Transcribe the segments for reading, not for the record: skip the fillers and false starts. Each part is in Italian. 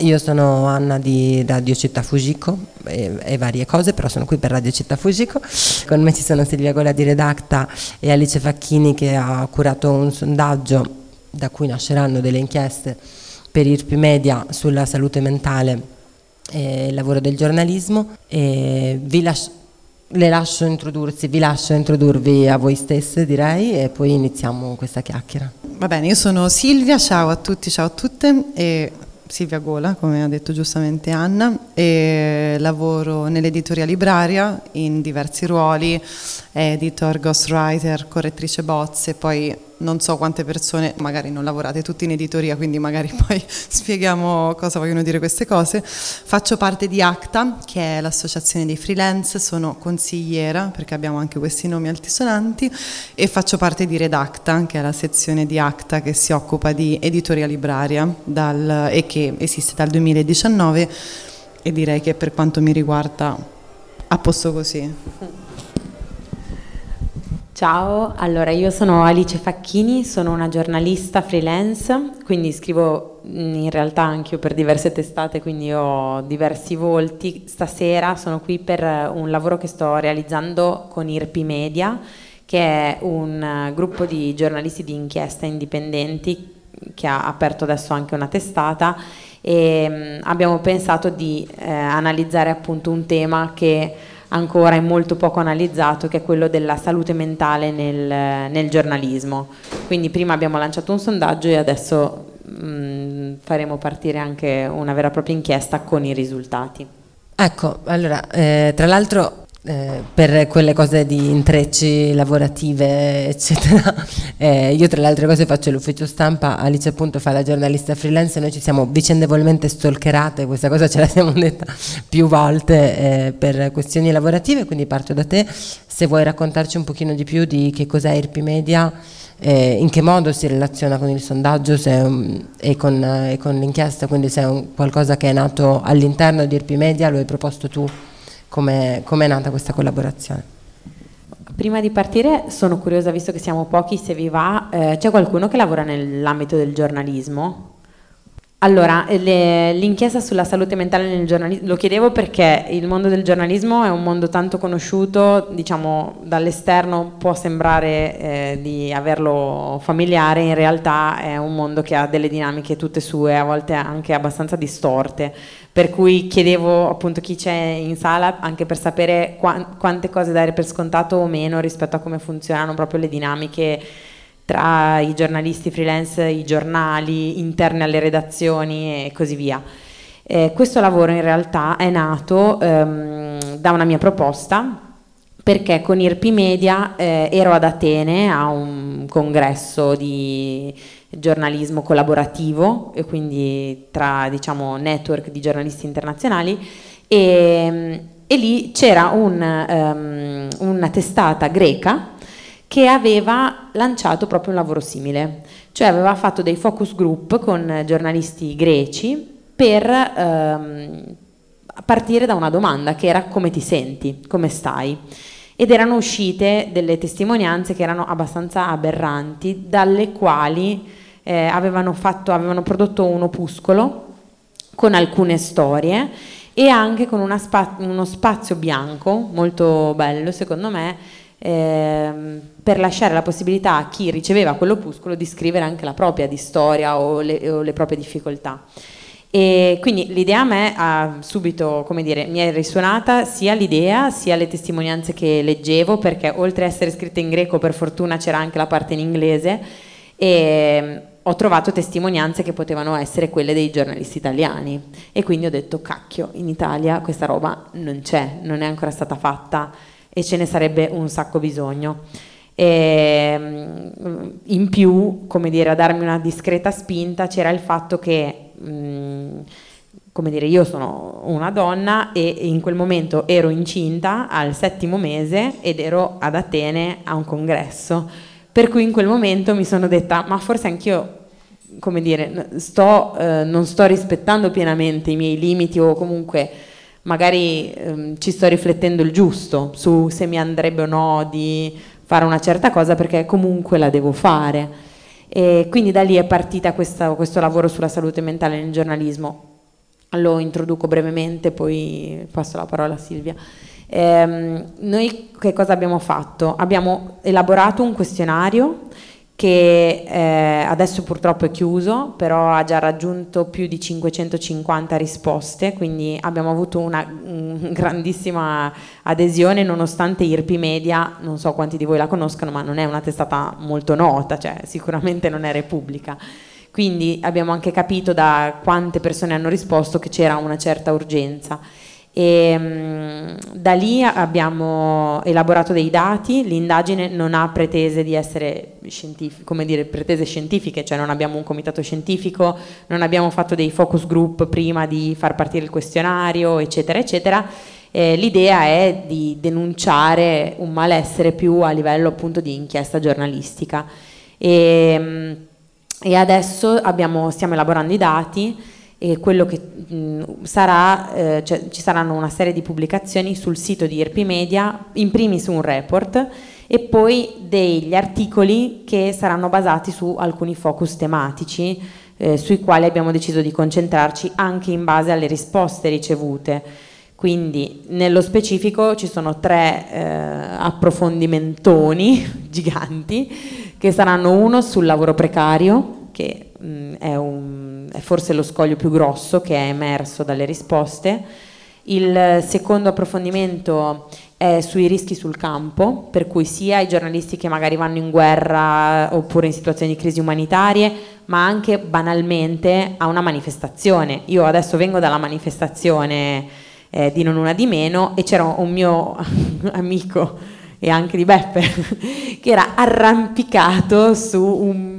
Io sono Anna di Radio Città Fujiko e varie cose, però sono qui per Radio Città Fujiko. Con me ci sono Silvia Gola di Redacta e Alice Facchini, che ha curato un sondaggio da cui nasceranno delle inchieste per IRPI Media sulla salute mentale e il lavoro del giornalismo. E vi lascio introdurvi a voi stesse, direi, e poi iniziamo questa chiacchiera. Va bene, io sono Silvia, ciao a tutti, ciao a tutte, e Silvia Gola, come ha detto giustamente Anna, e lavoro nell'editoria Libraria in diversi ruoli, editor, ghostwriter, correttrice bozze, poi non so quante persone, magari non lavorate tutti in editoria, quindi magari poi spieghiamo cosa vogliono dire queste cose. Faccio parte di ACTA, che è l'associazione dei freelance, sono consigliera, perché abbiamo anche questi nomi altisonanti, e faccio parte di Redacta, che è la sezione di ACTA che si occupa di editoria libraria e che esiste dal 2019, e direi che per quanto mi riguarda a posto così. Ciao, allora io sono Alice Facchini, sono una giornalista freelance, quindi scrivo in realtà anche io per diverse testate, quindi ho diversi volti. Stasera sono qui per un lavoro che sto realizzando con IRPI Media, che è un gruppo di giornalisti di inchiesta indipendenti che ha aperto adesso anche una testata, e abbiamo pensato di analizzare appunto un tema che ancora è molto poco analizzato, che è quello della salute mentale nel giornalismo. Quindi prima abbiamo lanciato un sondaggio e adesso faremo partire anche una vera e propria inchiesta con i risultati. Ecco, allora, tra l'altro per quelle cose di intrecci lavorative eccetera, io tra le altre cose faccio l'ufficio stampa, Alice appunto fa la giornalista freelance, noi ci siamo vicendevolmente stalkerate, questa cosa ce la siamo detta più volte per questioni lavorative, quindi parto da te, se vuoi raccontarci un pochino di più di che cos'è IRPI Media, in che modo si relaziona con il sondaggio e con l'inchiesta, quindi se è qualcosa che è nato all'interno di IRPI Media, lo hai proposto tu. Come è nata questa collaborazione? Prima di partire sono curiosa, visto che siamo pochi, se vi va, c'è qualcuno che lavora nell'ambito del giornalismo? Allora, l'inchiesta sulla salute mentale nel giornalismo, lo chiedevo perché il mondo del giornalismo è un mondo tanto conosciuto, diciamo dall'esterno può sembrare di averlo familiare, in realtà è un mondo che ha delle dinamiche tutte sue, a volte anche abbastanza distorte, per cui chiedevo appunto chi c'è in sala anche per sapere quante cose dare per scontato o meno rispetto a come funzionano proprio le dinamiche tra i giornalisti freelance, i giornali, interni alle redazioni e così via. Questo lavoro in realtà è nato da una mia proposta, perché con IRPI Media ero ad Atene a un congresso di giornalismo collaborativo, e quindi tra, diciamo, network di giornalisti internazionali, e lì c'era una testata greca che aveva lanciato proprio un lavoro simile, cioè aveva fatto dei focus group con giornalisti greci per partire da una domanda che era: come ti senti, come stai? Ed erano uscite delle testimonianze che erano abbastanza aberranti, dalle quali avevano prodotto un opuscolo con alcune storie e anche con uno spazio bianco molto bello, secondo me, per lasciare la possibilità a chi riceveva quell'opuscolo di scrivere anche la propria di storia o le proprie difficoltà. E quindi l'idea a me ha subito, come dire, mi è risuonata sia l'idea sia le testimonianze che leggevo, perché oltre a essere scritte in greco per fortuna c'era anche la parte in inglese, e ho trovato testimonianze che potevano essere quelle dei giornalisti italiani, e quindi ho detto: cacchio, in Italia questa roba non c'è, non è ancora stata fatta e ce ne sarebbe un sacco bisogno. E in più, come dire, a darmi una discreta spinta c'era il fatto che come dire, io sono una donna e in quel momento ero incinta al 7° mese ed ero ad Atene a un congresso, per cui in quel momento mi sono detta: ma forse anch'io, come dire, non sto rispettando pienamente i miei limiti, o comunque magari ci sto riflettendo il giusto su se mi andrebbe o no di fare una certa cosa, perché comunque la devo fare. E quindi da lì è partita questo lavoro sulla salute mentale nel giornalismo. lo introduco brevemente, poi passo la parola a Silvia. Noi che cosa abbiamo fatto? Abbiamo elaborato un questionario che adesso purtroppo è chiuso, però ha già raggiunto più di 550 risposte, quindi abbiamo avuto una grandissima adesione, nonostante IRPI Media, non so quanti di voi la conoscano, ma non è una testata molto nota, cioè sicuramente non è Repubblica. Quindi abbiamo anche capito da quante persone hanno risposto che c'era una certa urgenza. E da lì abbiamo elaborato dei dati. L'indagine non ha pretese di essere pretese scientifiche, cioè non abbiamo un comitato scientifico, non abbiamo fatto dei focus group prima di far partire il questionario, eccetera eccetera. L'idea è di denunciare un malessere più a livello appunto di inchiesta giornalistica, e adesso stiamo elaborando i dati, e quello che sarà, cioè, ci saranno una serie di pubblicazioni sul sito di IRPI Media, in primis un report e poi degli articoli che saranno basati su alcuni focus tematici, sui quali abbiamo deciso di concentrarci anche in base alle risposte ricevute. Quindi nello specifico ci sono 3 approfondimentoni giganti, che saranno uno sul lavoro precario, che è forse lo scoglio più grosso che è emerso dalle risposte. Il secondo approfondimento è sui rischi sul campo, per cui sia i giornalisti che magari vanno in guerra oppure in situazioni di crisi umanitarie, ma anche banalmente a una manifestazione. Io adesso vengo dalla manifestazione di Non Una Di Meno, e c'era un mio amico, e anche di Beppe, che era arrampicato su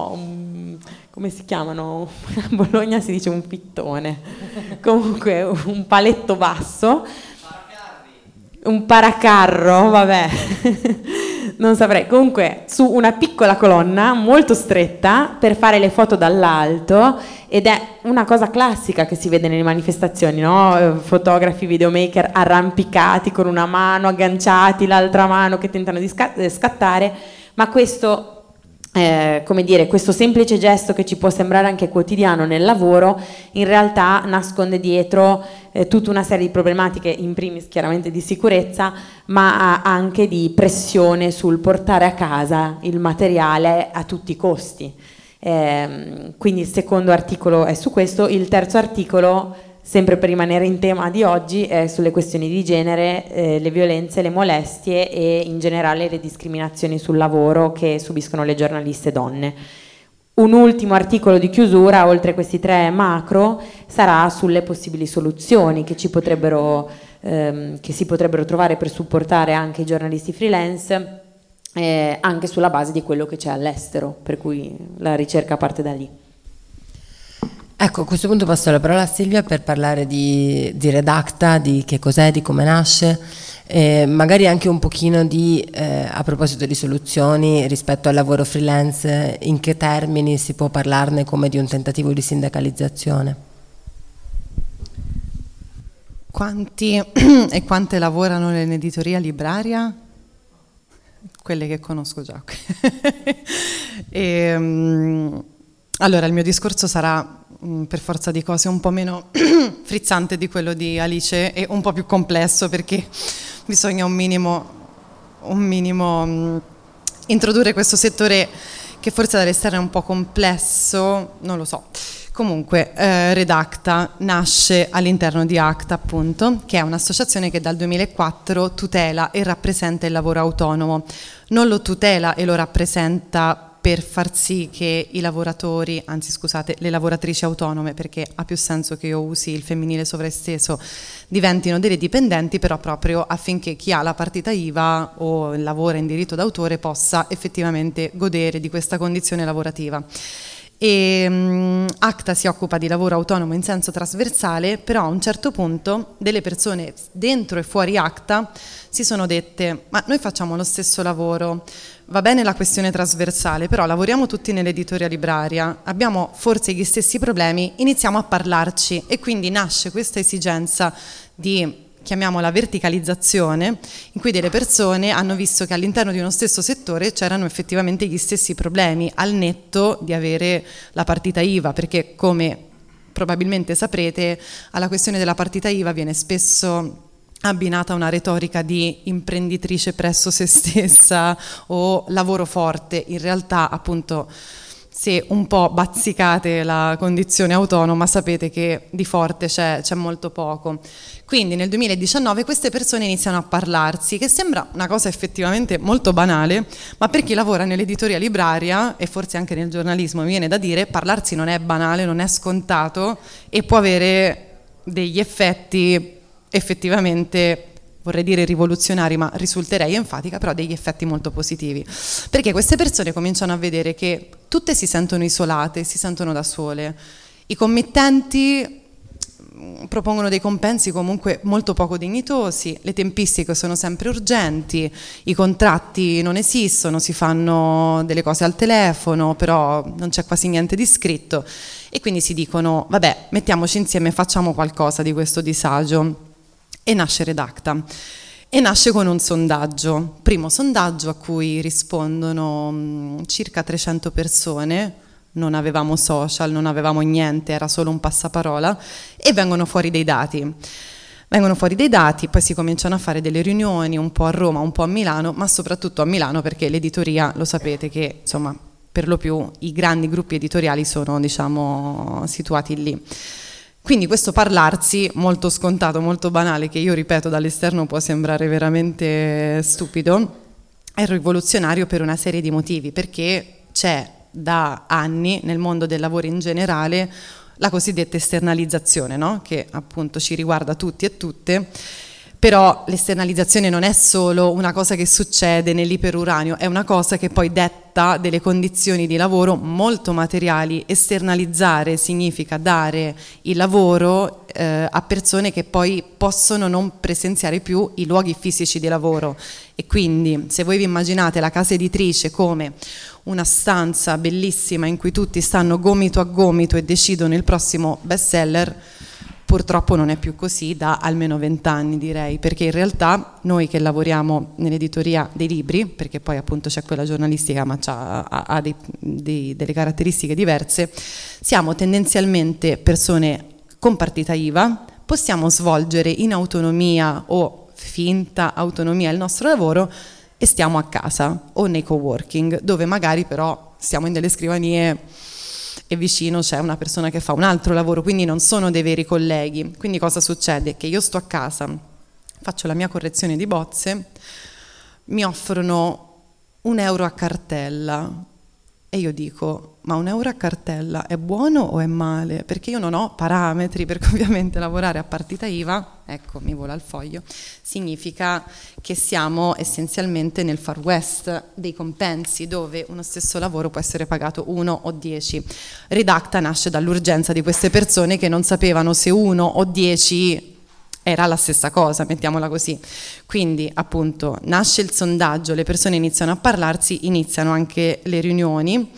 come si chiamano? A Bologna si dice un pittone, comunque un paletto basso, un paracarro, vabbè, non saprei, comunque su una piccola colonna molto stretta per fare le foto dall'alto, ed è una cosa classica che si vede nelle manifestazioni, no? Fotografi, videomaker arrampicati con una mano, agganciati l'altra mano, che tentano di scattare, ma questo come dire, questo semplice gesto che ci può sembrare anche quotidiano nel lavoro, in realtà nasconde dietro tutta una serie di problematiche, in primis chiaramente di sicurezza, ma anche di pressione sul portare a casa il materiale a tutti i costi. Quindi il secondo articolo è su questo. Il terzo articolo, sempre per rimanere in tema di oggi, è sulle questioni di genere, le violenze, le molestie e in generale le discriminazioni sul lavoro che subiscono le giornaliste donne. Un ultimo articolo di chiusura, oltre a questi 3 macro, sarà sulle possibili soluzioni che si potrebbero trovare per supportare anche i giornalisti freelance, anche sulla base di quello che c'è all'estero, per cui la ricerca parte da lì. Ecco, a questo punto passo la parola a Silvia per parlare di Redacta, di che cos'è, di come nasce, magari anche un pochino a proposito di soluzioni rispetto al lavoro freelance, in che termini si può parlarne come di un tentativo di sindacalizzazione? Quanti e quante lavorano nell'editoria libraria? Quelle che conosco già. Allora, il mio discorso sarà per forza di cose un po' meno frizzante di quello di Alice e un po' più complesso, perché bisogna un minimo introdurre questo settore che forse dall'esterno è un po' complesso, non lo so. Comunque Redacta nasce all'interno di ACTA, appunto, che è un'associazione che dal 2004 tutela e rappresenta il lavoro autonomo. Non lo tutela e lo rappresenta per far sì che i lavoratori, anzi scusate, le lavoratrici autonome, perché ha più senso che io usi il femminile sovraesteso, diventino delle dipendenti, però proprio affinché chi ha la partita IVA o lavora in diritto d'autore possa effettivamente godere di questa condizione lavorativa. ACTA si occupa di lavoro autonomo in senso trasversale, però a un certo punto delle persone dentro e fuori ACTA si sono dette: ma noi facciamo lo stesso lavoro, va bene la questione trasversale, però lavoriamo tutti nell'editoria libraria, abbiamo forse gli stessi problemi, iniziamo a parlarci, e quindi nasce questa esigenza di, chiamiamola, verticalizzazione, in cui delle persone hanno visto che all'interno di uno stesso settore c'erano effettivamente gli stessi problemi, al netto di avere la partita IVA, perché come probabilmente saprete, alla questione della partita IVA viene spesso abbinata a una retorica di imprenditrice presso se stessa o lavoro forte. In realtà, appunto, se un po' bazzicate la condizione autonoma, sapete che di forte c'è molto poco. Quindi nel 2019 queste persone iniziano a parlarsi, che sembra una cosa effettivamente molto banale, ma per chi lavora nell'editoria libraria e forse anche nel giornalismo, mi viene da dire, parlarsi non è banale, non è scontato e può avere degli effetti effettivamente, vorrei dire rivoluzionari, ma risulterei enfatica, però degli effetti molto positivi, perché queste persone cominciano a vedere che tutte si sentono isolate, si sentono da sole. I committenti propongono dei compensi comunque molto poco dignitosi, le tempistiche sono sempre urgenti, i contratti non esistono, si fanno delle cose al telefono, però non c'è quasi niente di scritto, e quindi si dicono vabbè, mettiamoci insieme e facciamo qualcosa di questo disagio. E nasce Redacta, e nasce con un sondaggio, primo sondaggio a cui rispondono circa 300 persone, non avevamo social, non avevamo niente, era solo un passaparola, e vengono fuori dei dati. Poi si cominciano a fare delle riunioni un po' a Roma, un po' a Milano, ma soprattutto a Milano, perché l'editoria, lo sapete che insomma per lo più i grandi gruppi editoriali sono, diciamo, situati lì. Quindi questo parlarsi molto scontato, molto banale, che io ripeto dall'esterno può sembrare veramente stupido, è rivoluzionario per una serie di motivi, perché c'è da anni nel mondo del lavoro in generale la cosiddetta esternalizzazione, no? Che appunto ci riguarda tutti e tutte. Però l'esternalizzazione non è solo una cosa che succede nell'iperuranio, è una cosa che poi detta delle condizioni di lavoro molto materiali. Esternalizzare significa dare il lavoro a persone che poi possono non presenziare più i luoghi fisici di lavoro, e quindi se voi vi immaginate la casa editrice come una stanza bellissima in cui tutti stanno gomito a gomito e decidono il prossimo bestseller, purtroppo non è più così da almeno 20 anni, direi, perché in realtà noi che lavoriamo nell'editoria dei libri, perché poi appunto c'è quella giornalistica ma ha delle caratteristiche diverse, siamo tendenzialmente persone con partita IVA, possiamo svolgere in autonomia o finta autonomia il nostro lavoro e stiamo a casa o nei coworking, dove magari però stiamo in delle scrivanie e vicino c'è una persona che fa un altro lavoro, quindi non sono dei veri colleghi. Quindi cosa succede? Che io sto a casa, faccio la mia correzione di bozze, mi offrono €1 a cartella e io dico, ma €1 a cartella è buono o è male? Perché io non ho parametri, perché ovviamente lavorare a partita IVA, ecco mi vola il foglio, significa che siamo essenzialmente nel far west dei compensi, dove uno stesso lavoro può essere pagato 1 o 10. Redacta nasce dall'urgenza di queste persone che non sapevano se 1 o 10 era la stessa cosa, mettiamola così. Quindi appunto nasce il sondaggio, le persone iniziano a parlarsi, iniziano anche le riunioni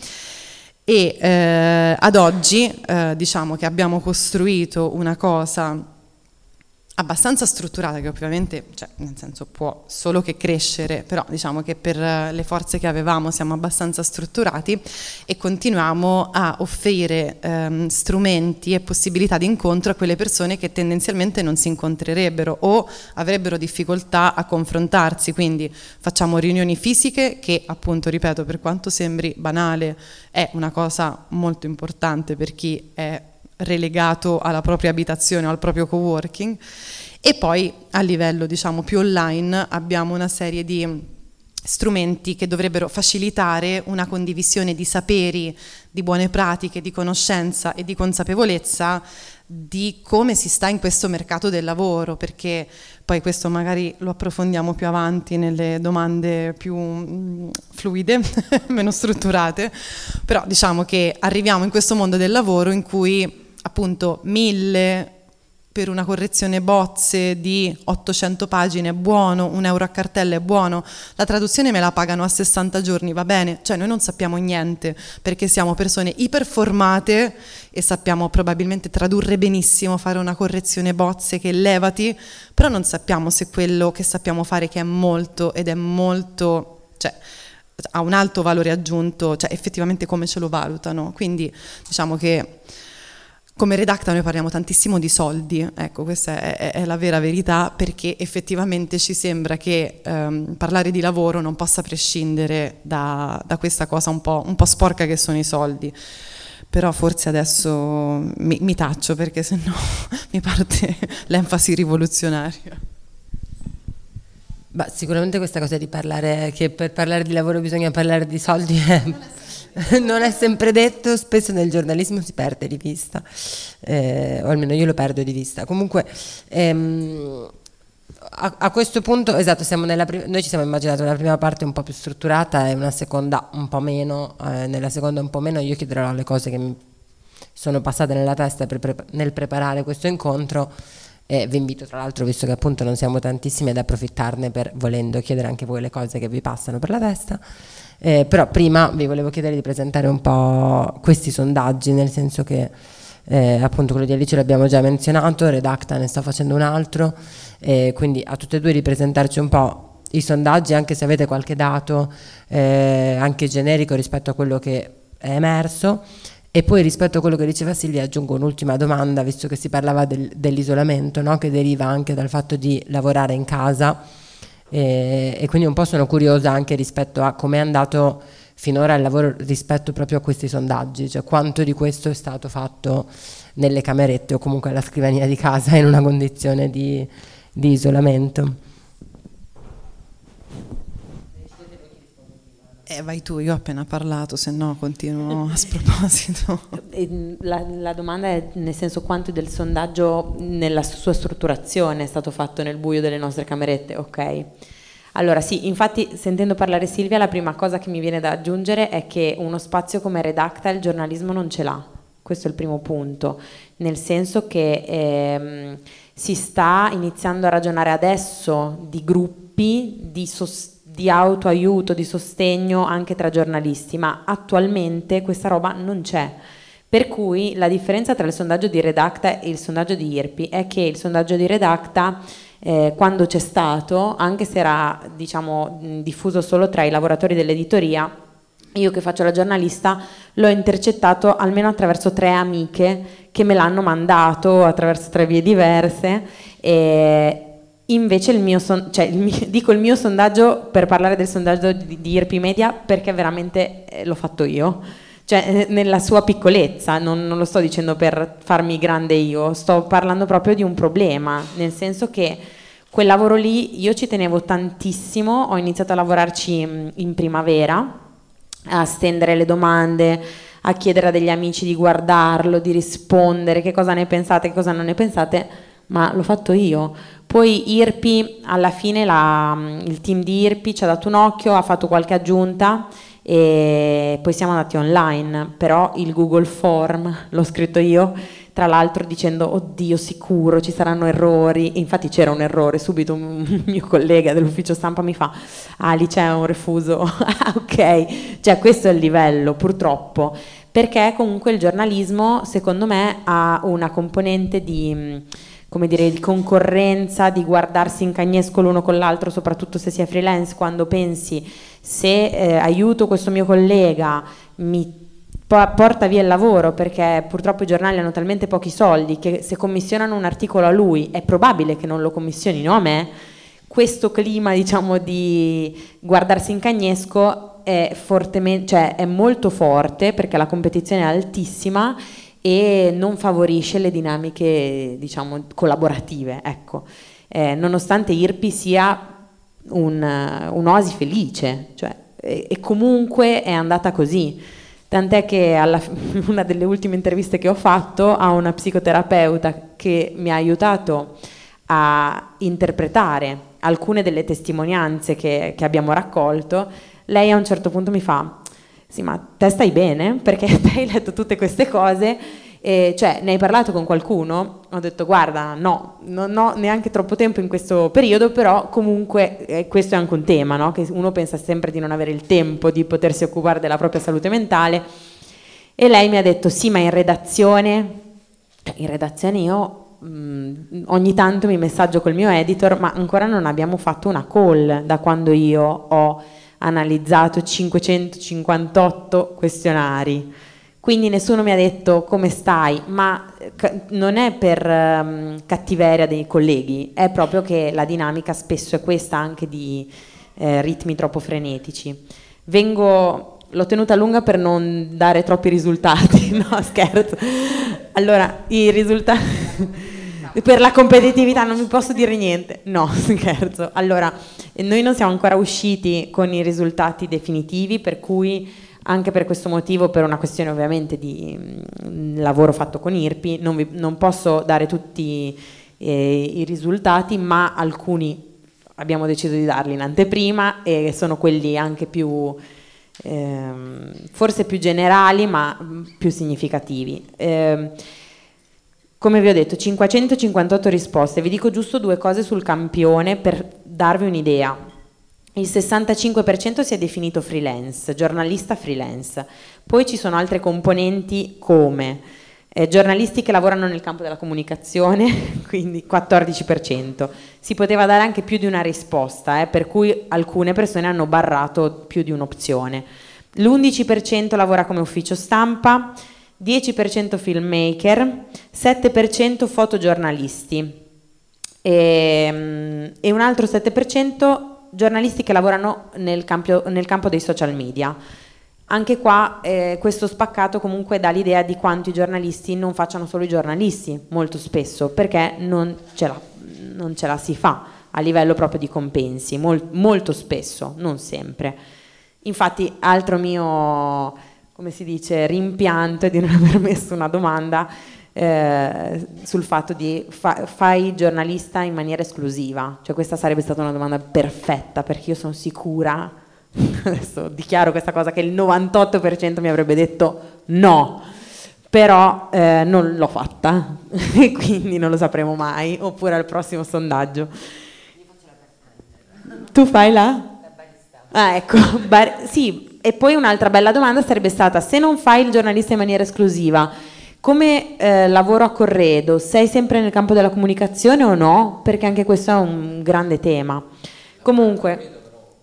e ad oggi diciamo che abbiamo costruito una cosa abbastanza strutturata, che ovviamente, cioè, nel senso può solo che crescere, però diciamo che per le forze che avevamo siamo abbastanza strutturati e continuiamo a offrire strumenti e possibilità di incontro a quelle persone che tendenzialmente non si incontrerebbero o avrebbero difficoltà a confrontarsi. Quindi facciamo riunioni fisiche che, appunto, ripeto, per quanto sembri banale è una cosa molto importante per chi è relegato alla propria abitazione o al proprio coworking, e poi a livello diciamo più online abbiamo una serie di strumenti che dovrebbero facilitare una condivisione di saperi, di buone pratiche, di conoscenza e di consapevolezza di come si sta in questo mercato del lavoro, perché poi questo magari lo approfondiamo più avanti nelle domande più fluide, meno strutturate, però diciamo che arriviamo in questo mondo del lavoro in cui appunto 1000 per una correzione bozze di 800 pagine è buono, €1 a cartella è buono, la traduzione me la pagano a 60 giorni, va bene, cioè noi non sappiamo niente perché siamo persone iperformate e sappiamo probabilmente tradurre benissimo, fare una correzione bozze che levati, però non sappiamo se quello che sappiamo fare, che è molto ed è molto, cioè ha un alto valore aggiunto, cioè effettivamente come ce lo valutano. Quindi diciamo che come Redacta noi parliamo tantissimo di soldi, ecco, questa è la vera verità, perché effettivamente ci sembra che parlare di lavoro non possa prescindere da questa cosa un po' sporca che sono i soldi. Però forse adesso mi taccio, perché sennò mi parte l'enfasi rivoluzionaria. Beh, sicuramente questa cosa di parlare, che per parlare di lavoro bisogna parlare di soldi, non è sempre detto, spesso nel giornalismo si perde di vista, o almeno io lo perdo di vista. Comunque a questo punto, esatto, noi ci siamo immaginati una prima parte un po' più strutturata e una seconda un po' meno. Nella seconda un po' meno io chiederò le cose che mi sono passate nella testa nel preparare questo incontro. Vi invito, tra l'altro, visto che appunto non siamo tantissimi, ad approfittarne per, volendo, chiedere anche voi le cose che vi passano per la testa. Però prima vi volevo chiedere di presentare un po' questi sondaggi, nel senso che appunto quello di Alice l'abbiamo già menzionato, Redacta ne sta facendo un altro, quindi a tutte e due di presentarci un po' i sondaggi, anche se avete qualche dato anche generico rispetto a quello che è emerso. E poi rispetto a quello che diceva Silvia aggiungo un'ultima domanda, visto che si parlava dell'isolamento, no? Che deriva anche dal fatto di lavorare in casa, e quindi un po' sono curiosa anche rispetto a come è andato finora il lavoro rispetto proprio a questi sondaggi, cioè quanto di questo è stato fatto nelle camerette o comunque alla scrivania di casa in una condizione di isolamento. Vai tu, io ho appena parlato, se no continuo a sproposito. La domanda è, nel senso, quanto del sondaggio nella sua strutturazione è stato fatto nel buio delle nostre camerette, ok? Allora sì, infatti sentendo parlare Silvia la prima cosa che mi viene da aggiungere è che uno spazio come Redacta il giornalismo non ce l'ha, questo è il primo punto, nel senso che si sta iniziando a ragionare adesso di gruppi di autoaiuto, di sostegno anche tra giornalisti, ma attualmente questa roba non c'è. Per cui la differenza tra il sondaggio di Redacta e il sondaggio di IRPI è che il sondaggio di Redacta, quando c'è stato, anche se era diciamo diffuso solo tra i lavoratori dell'editoria, io che faccio la giornalista l'ho intercettato almeno attraverso 3 amiche che me l'hanno mandato attraverso 3 vie diverse. Invece il mio sondaggio per parlare del sondaggio di IRPI Media, perché veramente l'ho fatto io, cioè nella sua piccolezza, non lo sto dicendo per farmi grande io, sto parlando proprio di un problema, nel senso che quel lavoro lì io ci tenevo tantissimo, ho iniziato a lavorarci in primavera, a stendere le domande, a chiedere a degli amici di guardarlo, di rispondere, che cosa ne pensate, che cosa non ne pensate, ma l'ho fatto io. Poi IRPI, alla fine il team di IRPI ci ha dato un occhio, ha fatto qualche aggiunta e poi siamo andati online, però il Google Form l'ho scritto io, tra l'altro dicendo oddio sicuro ci saranno errori, e infatti c'era un errore, subito un mio collega dell'ufficio stampa mi fa lì c'è un refuso, ok, cioè questo è il livello purtroppo, perché comunque il giornalismo secondo me ha una componente di, come dire, di concorrenza, di guardarsi in cagnesco l'uno con l'altro, soprattutto se si è freelance, quando pensi se aiuto questo mio collega mi porta via il lavoro, perché purtroppo i giornali hanno talmente pochi soldi che se commissionano un articolo a lui è probabile che non lo commissionino a me. Questo clima diciamo di guardarsi in cagnesco è fortemente, cioè è molto forte perché la competizione è altissima e non favorisce le dinamiche diciamo collaborative, ecco. Nonostante IRPI sia un'oasi felice, cioè, e comunque è andata così, tant'è che una delle ultime interviste che ho fatto a una psicoterapeuta che mi ha aiutato a interpretare alcune delle testimonianze che abbiamo raccolto, lei a un certo punto mi fa sì, ma te stai bene? Perché te hai letto tutte queste cose, cioè ne hai parlato con qualcuno? Ho detto guarda no, non ho neanche troppo tempo in questo periodo, però comunque questo è anche un tema, no? Che uno pensa sempre di non avere il tempo di potersi occupare della propria salute mentale, e lei mi ha detto sì, ma in redazione io ogni tanto mi messaggio col mio editor, ma ancora non abbiamo fatto una call da quando io ho analizzato 558 questionari, Quindi nessuno mi ha detto come stai, ma non è per cattiveria dei colleghi, è proprio che la dinamica spesso è questa, anche di ritmi troppo frenetici. L'ho tenuta lunga per non dare troppi risultati, no scherzo. Allora, i risultati per la competitività non vi posso dire niente, no scherzo. Allora, noi non siamo ancora usciti con i risultati definitivi, per cui anche per questo motivo, per una questione ovviamente di lavoro fatto con IRPI, non posso dare tutti i risultati, ma alcuni abbiamo deciso di darli in anteprima e sono quelli anche più forse più generali ma più significativi. Come vi ho detto, 558 risposte. Vi dico giusto 2 cose sul campione per darvi un'idea. Il 65% si è definito freelance, giornalista freelance. Poi ci sono altre componenti come giornalisti che lavorano nel campo della comunicazione, quindi 14%. Si poteva dare anche più di una risposta, per cui alcune persone hanno barrato più di un'opzione. L'11% lavora come ufficio stampa, 10% filmmaker, 7% fotogiornalisti e un altro 7% giornalisti che lavorano nel campo dei social media. Anche qua questo spaccato comunque dà l'idea di quanto i giornalisti non facciano solo i giornalisti, molto spesso, perché non ce la si fa a livello proprio di compensi, molto spesso, non sempre. Infatti, altro mio, come si dice, rimpianto è di non aver messo una domanda sul fatto di fai giornalista in maniera esclusiva, cioè questa sarebbe stata una domanda perfetta, perché io sono sicura, adesso dichiaro questa cosa, che il 98% mi avrebbe detto no, però non l'ho fatta e quindi non lo sapremo mai, oppure al prossimo sondaggio. Tu fai la barista. Ah, ecco, sì. E poi un'altra bella domanda sarebbe stata: se non fai il giornalista in maniera esclusiva, come lavoro a Corredo, sei sempre nel campo della comunicazione o no? Perché anche questo è un grande tema. Comunque,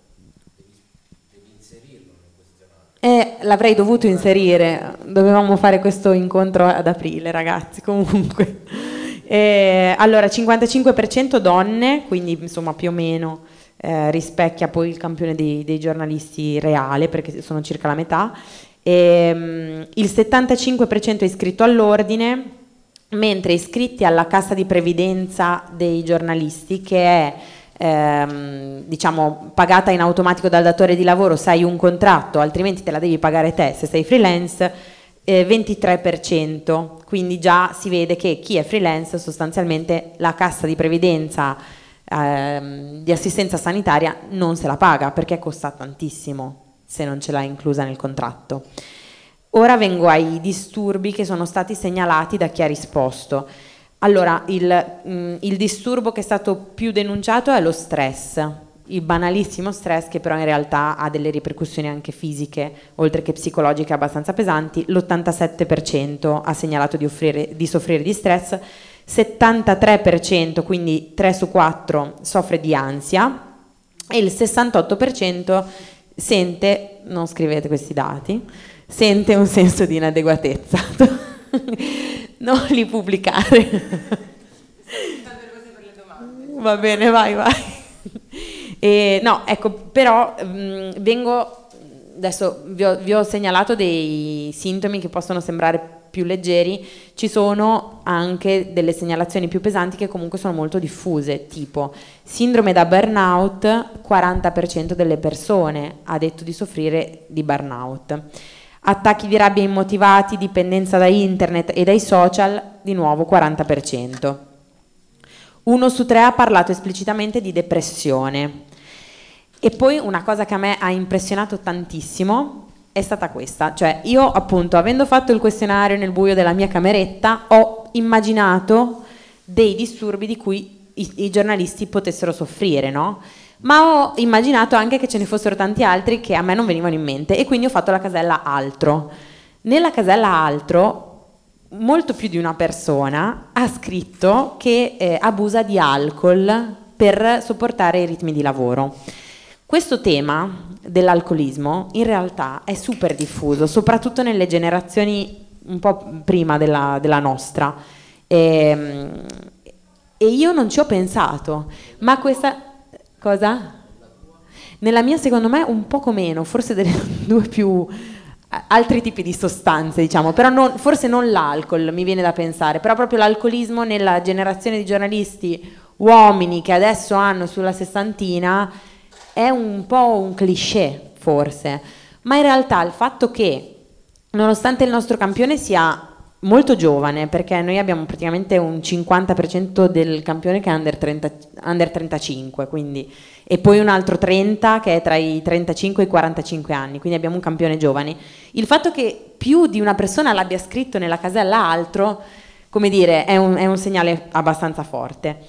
l'avrei dovuto inserire, dovevamo fare questo incontro ad aprile, ragazzi, comunque. Allora, 55% donne, quindi insomma più o meno rispecchia poi il campione dei giornalisti reale, perché sono circa la metà. Il 75% è iscritto all'ordine, mentre iscritti alla cassa di previdenza dei giornalisti, che è diciamo pagata in automatico dal datore di lavoro se hai un contratto, altrimenti te la devi pagare te se sei freelance, 23%. Quindi già si vede che chi è freelance sostanzialmente la cassa di previdenza di assistenza sanitaria non se la paga, perché costa tantissimo se non ce l'ha inclusa nel contratto. Ora vengo ai disturbi che sono stati segnalati da chi ha risposto. Allora, il disturbo che è stato più denunciato è lo stress, il banalissimo stress, che però in realtà ha delle ripercussioni anche fisiche, oltre che psicologiche abbastanza pesanti. L'87% ha segnalato di soffrire di stress, 73%, quindi 3 su 4, soffre di ansia, e il 68% sente, non scrivete questi dati, sente un senso di inadeguatezza. Non li pubblicare. Va bene, vai. No, ecco, però adesso vi ho segnalato dei sintomi che possono sembrare più leggeri, ci sono anche delle segnalazioni più pesanti che comunque sono molto diffuse, tipo sindrome da burnout, 40% delle persone ha detto di soffrire di burnout. Attacchi di rabbia immotivati, dipendenza da internet e dai social, di nuovo 40%. 1 su 3 ha parlato esplicitamente di depressione. E poi una cosa che a me ha impressionato tantissimo è stata questa, cioè io appunto, avendo fatto il questionario nel buio della mia cameretta, ho immaginato dei disturbi di cui i giornalisti potessero soffrire, no? Ma ho immaginato anche che ce ne fossero tanti altri che a me non venivano in mente, e quindi ho fatto la casella altro. Nella casella altro, molto più di una persona ha scritto che abusa di alcol per sopportare i ritmi di lavoro. Questo tema dell'alcolismo in realtà è super diffuso, soprattutto nelle generazioni un po' prima della nostra. E io non ci ho pensato, ma questa cosa? Nella mia, secondo me, un poco meno, forse delle due più altri tipi di sostanze, diciamo, però forse non l'alcol, mi viene da pensare, però proprio l'alcolismo nella generazione di giornalisti uomini che adesso hanno sulla sessantina è un po' un cliché, forse, ma in realtà il fatto che, nonostante il nostro campione sia molto giovane, perché noi abbiamo praticamente un 50% del campione che è under 35, quindi, e poi un altro 30 che è tra i 35 e i 45 anni, quindi abbiamo un campione giovane. Il fatto che più di una persona l'abbia scritto nella casella altro, come dire, è un segnale abbastanza forte.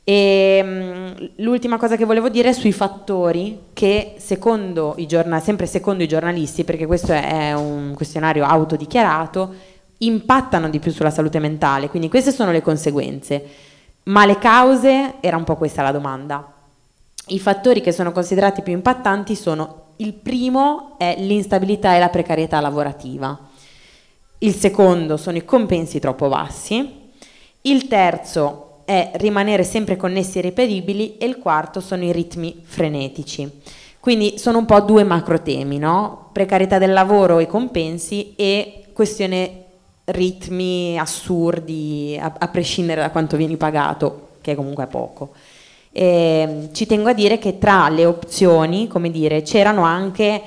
E l'ultima cosa che volevo dire è sui fattori che sempre secondo i giornalisti, perché questo è un questionario autodichiarato, impattano di più sulla salute mentale, quindi queste sono le conseguenze, ma le cause, era un po' questa la domanda. I fattori che sono considerati più impattanti sono: il primo è l'instabilità e la precarietà lavorativa, il secondo sono i compensi troppo bassi, il terzo è rimanere sempre connessi e reperibili e il quarto sono i ritmi frenetici. Quindi sono un po' due macro temi, no? Precarietà del lavoro e compensi, e questione ritmi assurdi a prescindere da quanto vieni pagato, che comunque è poco. Ci tengo a dire che tra le opzioni, come dire, c'erano anche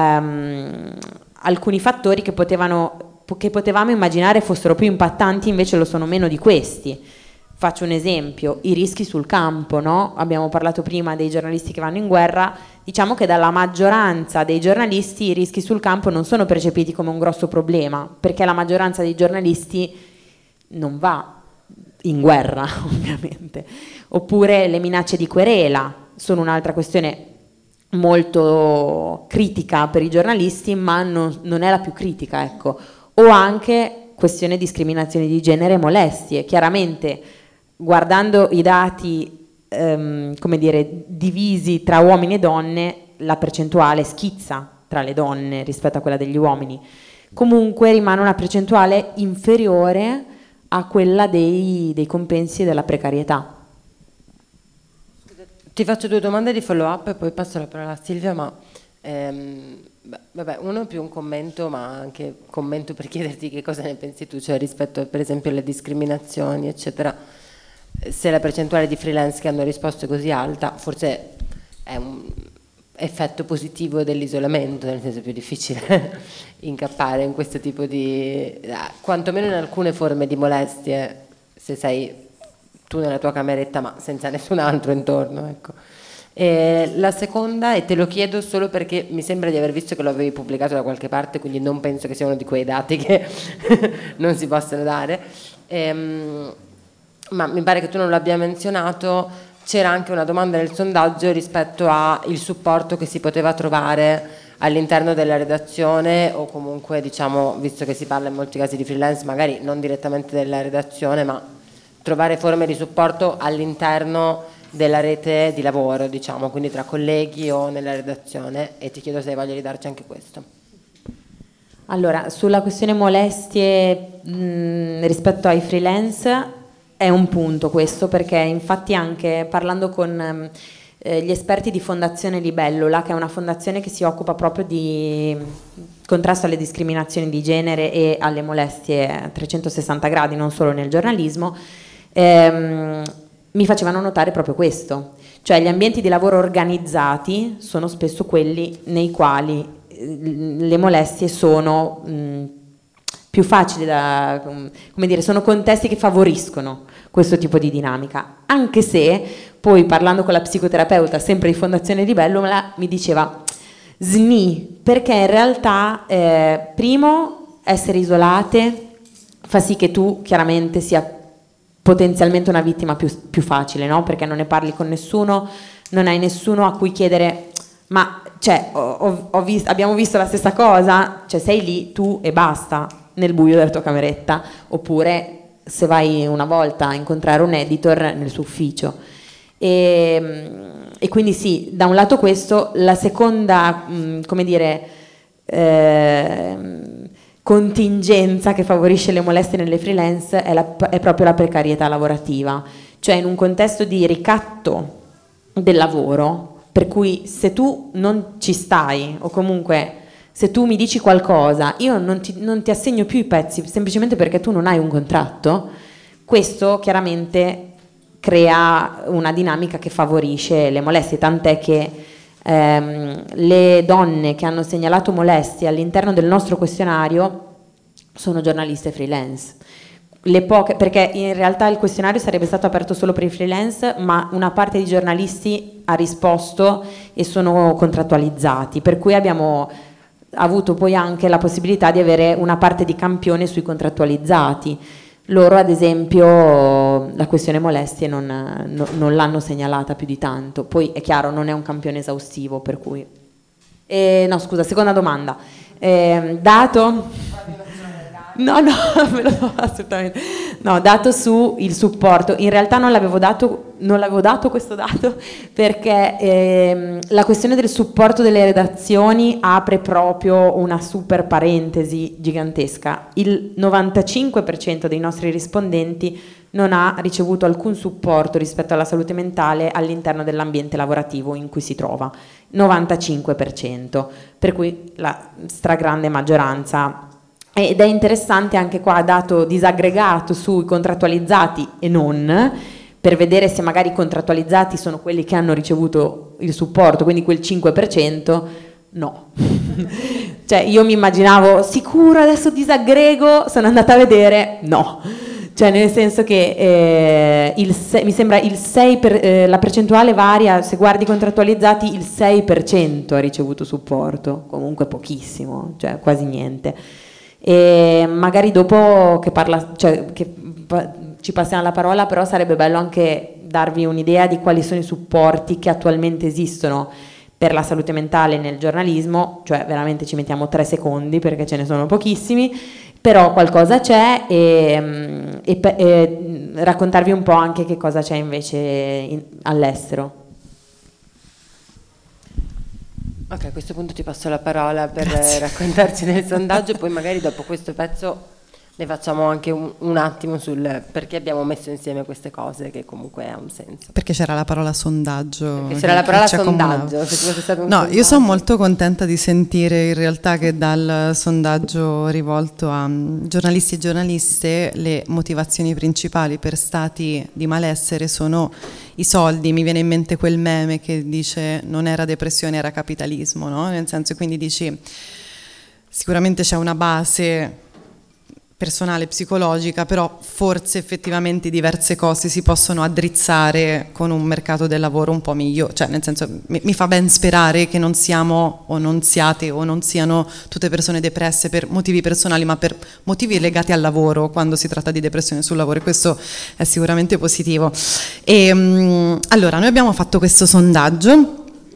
alcuni fattori che potevamo immaginare fossero più impattanti, invece lo sono meno di questi. Faccio un esempio: i rischi sul campo, no? Abbiamo parlato prima dei giornalisti che vanno in guerra. Diciamo che dalla maggioranza dei giornalisti i rischi sul campo non sono percepiti come un grosso problema, perché la maggioranza dei giornalisti non va in guerra, ovviamente. Oppure le minacce di querela sono un'altra questione molto critica per i giornalisti, ma non è la più critica, ecco. O anche questione di discriminazioni di genere e molestie. Chiaramente, guardando i dati come dire, divisi tra uomini e donne, la percentuale schizza tra le donne rispetto a quella degli uomini. Comunque rimane una percentuale inferiore a quella dei compensi e della precarietà. Ti faccio due domande di follow up e poi passo la parola a Silvia, ma vabbè, uno più un commento, ma anche commento per chiederti che cosa ne pensi tu, cioè rispetto per esempio alle discriminazioni eccetera. Se la percentuale di freelance che hanno risposto è così alta, forse è un effetto positivo dell'isolamento, nel senso è più difficile incappare in questo tipo di, quantomeno in alcune forme di molestie, se sei tu nella tua cameretta ma senza nessun altro intorno, ecco. E la seconda, e te lo chiedo solo perché mi sembra di aver visto che lo avevi pubblicato da qualche parte, quindi non penso che sia uno di quei dati che non si possono dare, ma mi pare che tu non l'abbia menzionato. C'era anche una domanda nel sondaggio rispetto al supporto che si poteva trovare all'interno della redazione, o comunque, diciamo, visto che si parla in molti casi di freelance, magari non direttamente della redazione, ma trovare forme di supporto all'interno della rete di lavoro, diciamo, quindi tra colleghi o nella redazione, e ti chiedo se hai voglia di darci anche questo. Allora, sulla questione molestie rispetto ai freelance è un punto questo, perché infatti anche parlando con gli esperti di Fondazione Libellula, che è una fondazione che si occupa proprio di contrasto alle discriminazioni di genere e alle molestie a 360 gradi, non solo nel giornalismo, mi facevano notare proprio questo, cioè gli ambienti di lavoro organizzati sono spesso quelli nei quali le molestie sono più facili da, come dire, sono contesti che favoriscono questo tipo di dinamica, anche se poi parlando con la psicoterapeuta sempre di Fondazione Libellula mi diceva sni, perché in realtà primo essere isolate fa sì che tu chiaramente sia potenzialmente una vittima più facile, no? Perché non ne parli con nessuno, non hai nessuno a cui chiedere ma cioè, abbiamo visto la stessa cosa, cioè sei lì tu e basta nel buio della tua cameretta, oppure se vai una volta a incontrare un editor nel suo ufficio. E quindi sì, da un lato questo, la seconda, come dire, contingenza che favorisce le molestie nelle freelance è proprio la precarietà lavorativa, cioè in un contesto di ricatto del lavoro, per cui se tu non ci stai o comunque se tu mi dici qualcosa, io non ti assegno più i pezzi semplicemente perché tu non hai un contratto, questo chiaramente crea una dinamica che favorisce le molestie, tant'è che le donne che hanno segnalato molestie all'interno del nostro questionario sono giornaliste freelance. Le poche, perché in realtà il questionario sarebbe stato aperto solo per i freelance, ma una parte di giornalisti ha risposto e sono contrattualizzati, per cui abbiamo avuto poi anche la possibilità di avere una parte di campione sui contrattualizzati. Loro ad esempio la questione molestie non l'hanno segnalata più di tanto, poi è chiaro non è un campione esaustivo, per cui no scusa, seconda domanda, dato no me lo do assolutamente no, dato su il supporto, in realtà non l'avevo dato questo dato perché la questione del supporto delle redazioni apre proprio una super parentesi gigantesca. Il 95% dei nostri rispondenti non ha ricevuto alcun supporto rispetto alla salute mentale all'interno dell'ambiente lavorativo in cui si trova, 95%, per cui la stragrande maggioranza. Ed è interessante anche qua, dato disaggregato sui contrattualizzati e non, per vedere se magari i contrattualizzati sono quelli che hanno ricevuto il supporto, quindi quel 5%, no. Cioè io mi immaginavo sicuro, adesso disaggrego, sono andata a vedere, no. Cioè nel senso che mi sembra il 6 la percentuale varia, se guardi i contrattualizzati il 6% ha ricevuto supporto, comunque pochissimo, cioè quasi niente. E magari dopo che ci passiamo la parola, però sarebbe bello anche darvi un'idea di quali sono i supporti che attualmente esistono per la salute mentale nel giornalismo, cioè veramente ci mettiamo 3 secondi perché ce ne sono pochissimi, però qualcosa c'è e raccontarvi un po' anche che cosa c'è invece all'estero. Ok, a questo punto ti passo la parola per raccontarci del sondaggio e poi magari dopo questo pezzo ne facciamo anche un attimo sul perché abbiamo messo insieme queste cose, che comunque ha un senso. Perché c'era la parola sondaggio. Perché c'era la parola sondaggio. No, io sono molto contenta di sentire in realtà che dal sondaggio rivolto a giornalisti e giornaliste le motivazioni principali per stati di malessere sono i soldi. Mi viene in mente quel meme che dice non era depressione, era capitalismo, no? Nel senso, quindi dici sicuramente c'è una base personale, psicologica, però forse effettivamente diverse cose si possono addrizzare con un mercato del lavoro un po' migliore, cioè nel senso mi fa ben sperare che non siamo o non siate o non siano tutte persone depresse per motivi personali, ma per motivi legati al lavoro quando si tratta di depressione sul lavoro, e questo è sicuramente positivo. Allora, noi abbiamo fatto questo sondaggio.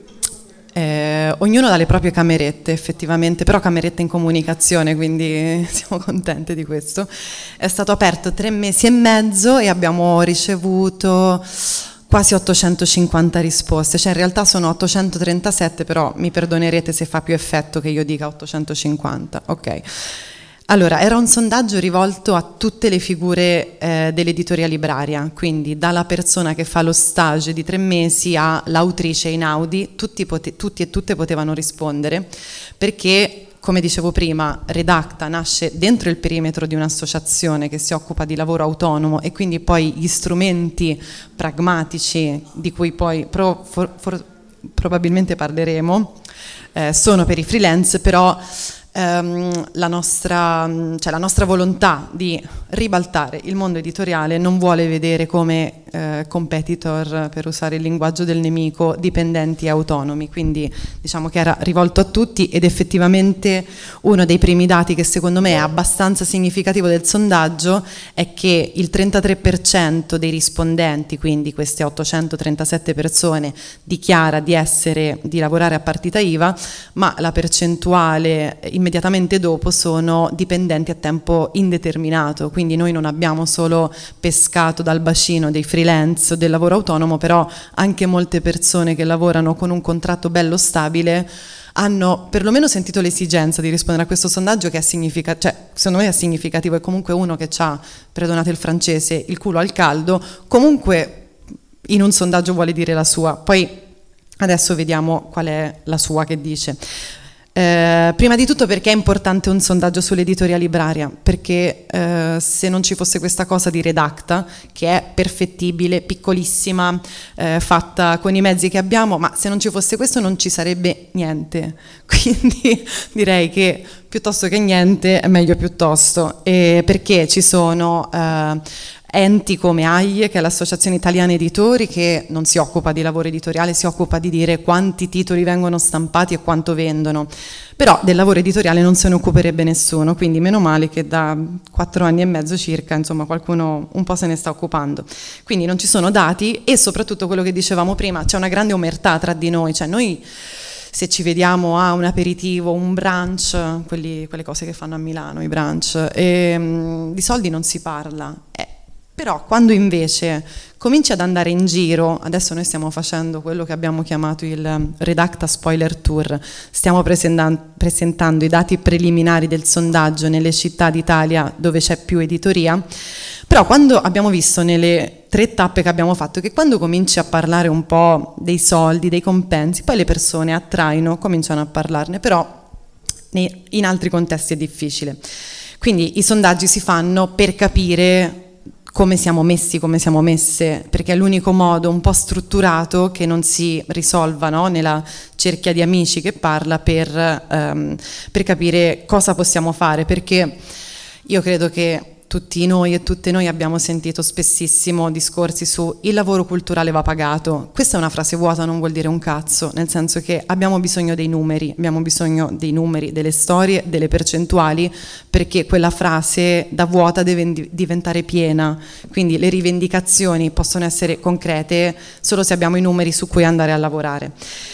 Ognuno dalle proprie camerette effettivamente, però camerette in comunicazione, quindi siamo contente di questo. È stato aperto 3 mesi e mezzo e abbiamo ricevuto quasi 850 risposte, cioè in realtà sono 837, però mi perdonerete se fa più effetto che io dica 850, ok. Allora, era un sondaggio rivolto a tutte le figure dell'editoria libraria, quindi dalla persona che fa lo stage di 3 mesi all'autrice Einaudi, tutti e tutte potevano rispondere, perché, come dicevo prima, Redacta nasce dentro il perimetro di un'associazione che si occupa di lavoro autonomo e quindi poi gli strumenti pragmatici di cui poi probabilmente parleremo sono per i freelance, però la nostra volontà di ribaltare il mondo editoriale non vuole vedere come competitor, per usare il linguaggio del nemico, dipendenti e autonomi, quindi diciamo che era rivolto a tutti, ed effettivamente uno dei primi dati che secondo me è abbastanza significativo del sondaggio è che il 33% dei rispondenti, quindi queste 837 persone, dichiara di lavorare a partita IVA, ma la percentuale immediatamente dopo sono dipendenti a tempo indeterminato, quindi noi non abbiamo solo pescato dal bacino dei freelance freelance o del lavoro autonomo, però anche molte persone che lavorano con un contratto bello stabile hanno perlomeno sentito l'esigenza di rispondere a questo sondaggio, che è secondo me è significativo. È comunque uno che ha, perdonate il francese, il culo al caldo, comunque in un sondaggio vuole dire la sua. Poi adesso vediamo qual è la sua che dice. Prima di tutto, perché è importante un sondaggio sull'editoria libraria? Perché se non ci fosse questa cosa di Redacta, che è perfettibile, piccolissima, fatta con i mezzi che abbiamo, ma se non ci fosse questo non ci sarebbe niente. Quindi direi che piuttosto che niente è meglio piuttosto, perché ci sono enti come AIE, che è l'Associazione Italiana Editori, che non si occupa di lavoro editoriale, si occupa di dire quanti titoli vengono stampati e quanto vendono, però del lavoro editoriale non se ne occuperebbe nessuno, quindi meno male che da 4 anni e mezzo circa, insomma, qualcuno un po' se ne sta occupando. Quindi non ci sono dati, e soprattutto quello che dicevamo prima, c'è una grande omertà tra di noi, cioè noi se ci vediamo a un aperitivo, un brunch, quelle cose che fanno a Milano, i brunch, di soldi non si parla. Però quando invece cominci ad andare in giro, adesso noi stiamo facendo quello che abbiamo chiamato il Redacta Spoiler Tour, stiamo presentando i dati preliminari del sondaggio nelle città d'Italia dove c'è più editoria, però quando abbiamo visto nelle 3 tappe che abbiamo fatto che quando cominci a parlare un po' dei soldi, dei compensi, poi le persone attraino, cominciano a parlarne, però in altri contesti è difficile. Quindi i sondaggi si fanno per capire come siamo messi, come siamo messe, perché è l'unico modo un po' strutturato che non si risolva, no? Nella cerchia di amici che parla per capire cosa possiamo fare, perché io credo che tutti noi e tutte noi abbiamo sentito spessissimo discorsi su il lavoro culturale va pagato. Questa è una frase vuota, non vuol dire un cazzo, nel senso che abbiamo bisogno dei numeri, delle storie, delle percentuali, perché quella frase da vuota deve diventare piena, quindi le rivendicazioni possono essere concrete solo se abbiamo i numeri su cui andare a lavorare.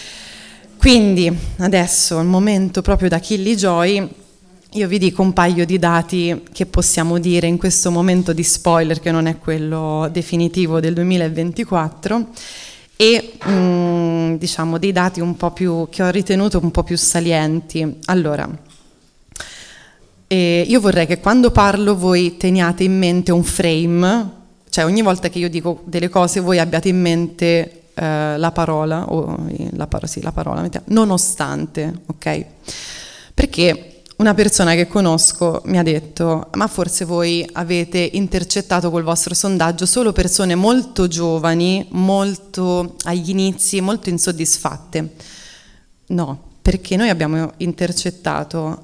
Quindi adesso il momento proprio da Killjoy. Io vi dico un paio di dati che possiamo dire in questo momento di spoiler, che non è quello definitivo del 2024, e diciamo dei dati un po' più che ho ritenuto un po' più salienti. Allora, io vorrei che quando parlo voi teniate in mente un frame, cioè ogni volta che io dico delle cose voi abbiate in mente la parola, la parola, nonostante, ok? Perché una persona che conosco mi ha detto: ma forse voi avete intercettato col vostro sondaggio solo persone molto giovani, molto agli inizi, molto insoddisfatte. No, perché noi abbiamo intercettato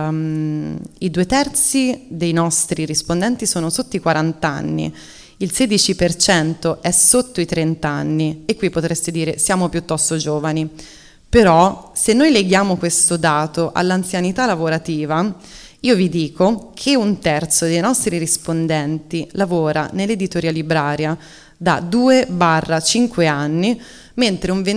i 2/3 dei nostri rispondenti sono sotto i 40 anni, il 16% è sotto i 30 anni, e qui potreste dire siamo piuttosto giovani. Però se noi leghiamo questo dato all'anzianità lavorativa, io vi dico che 1/3 dei nostri rispondenti lavora nell'editoria libraria da 2-5 anni, mentre un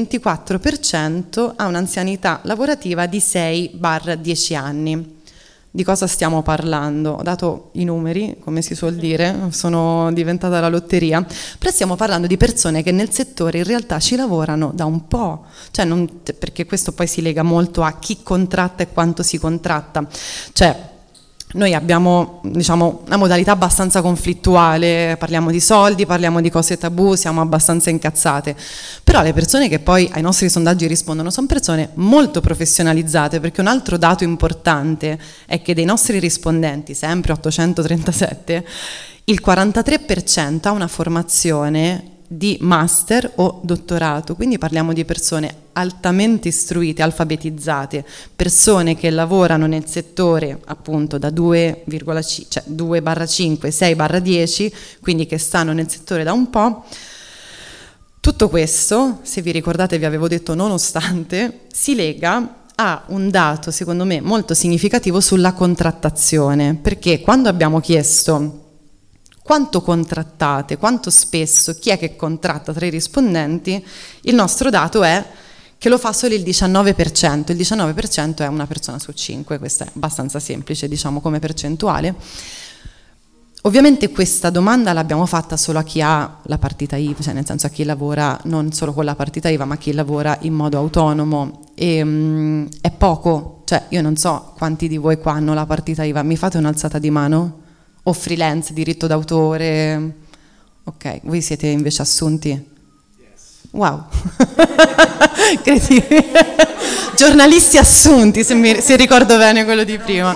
24% ha un'anzianità lavorativa di 6-10 anni. Di cosa stiamo parlando? Ho dato i numeri, come si suol dire, sono diventata la lotteria, però stiamo parlando di persone che nel settore in realtà ci lavorano da un po', cioè perché questo poi si lega molto a chi contratta e quanto si contratta, cioè noi abbiamo, diciamo, una modalità abbastanza conflittuale, parliamo di soldi, parliamo di cose tabù, siamo abbastanza incazzate, però le persone che poi ai nostri sondaggi rispondono sono persone molto professionalizzate, perché un altro dato importante è che dei nostri rispondenti, sempre 837, il 43% ha una formazione di master o dottorato, quindi parliamo di persone altamente istruite, alfabetizzate, persone che lavorano nel settore appunto da 2,5, cioè 2/5, 6/10, quindi che stanno nel settore da un po'. Tutto questo, se vi ricordate vi avevo detto nonostante, si lega a un dato secondo me molto significativo sulla contrattazione, perché quando abbiamo chiesto quanto contrattate, quanto spesso, chi è che contratta tra i rispondenti, il nostro dato è che lo fa solo il 19%, il 19% è una persona su 5, questo è abbastanza semplice diciamo come percentuale. Ovviamente questa domanda l'abbiamo fatta solo a chi ha la partita IVA, cioè nel senso a chi lavora non solo con la partita IVA, ma a chi lavora in modo autonomo, e è poco, cioè io non so quanti di voi qua hanno la partita IVA, mi fate un'alzata di mano? O freelance, diritto d'autore? Ok, voi siete invece assunti? Yes. Wow, credibile. Giornalisti assunti, se ricordo bene quello di prima.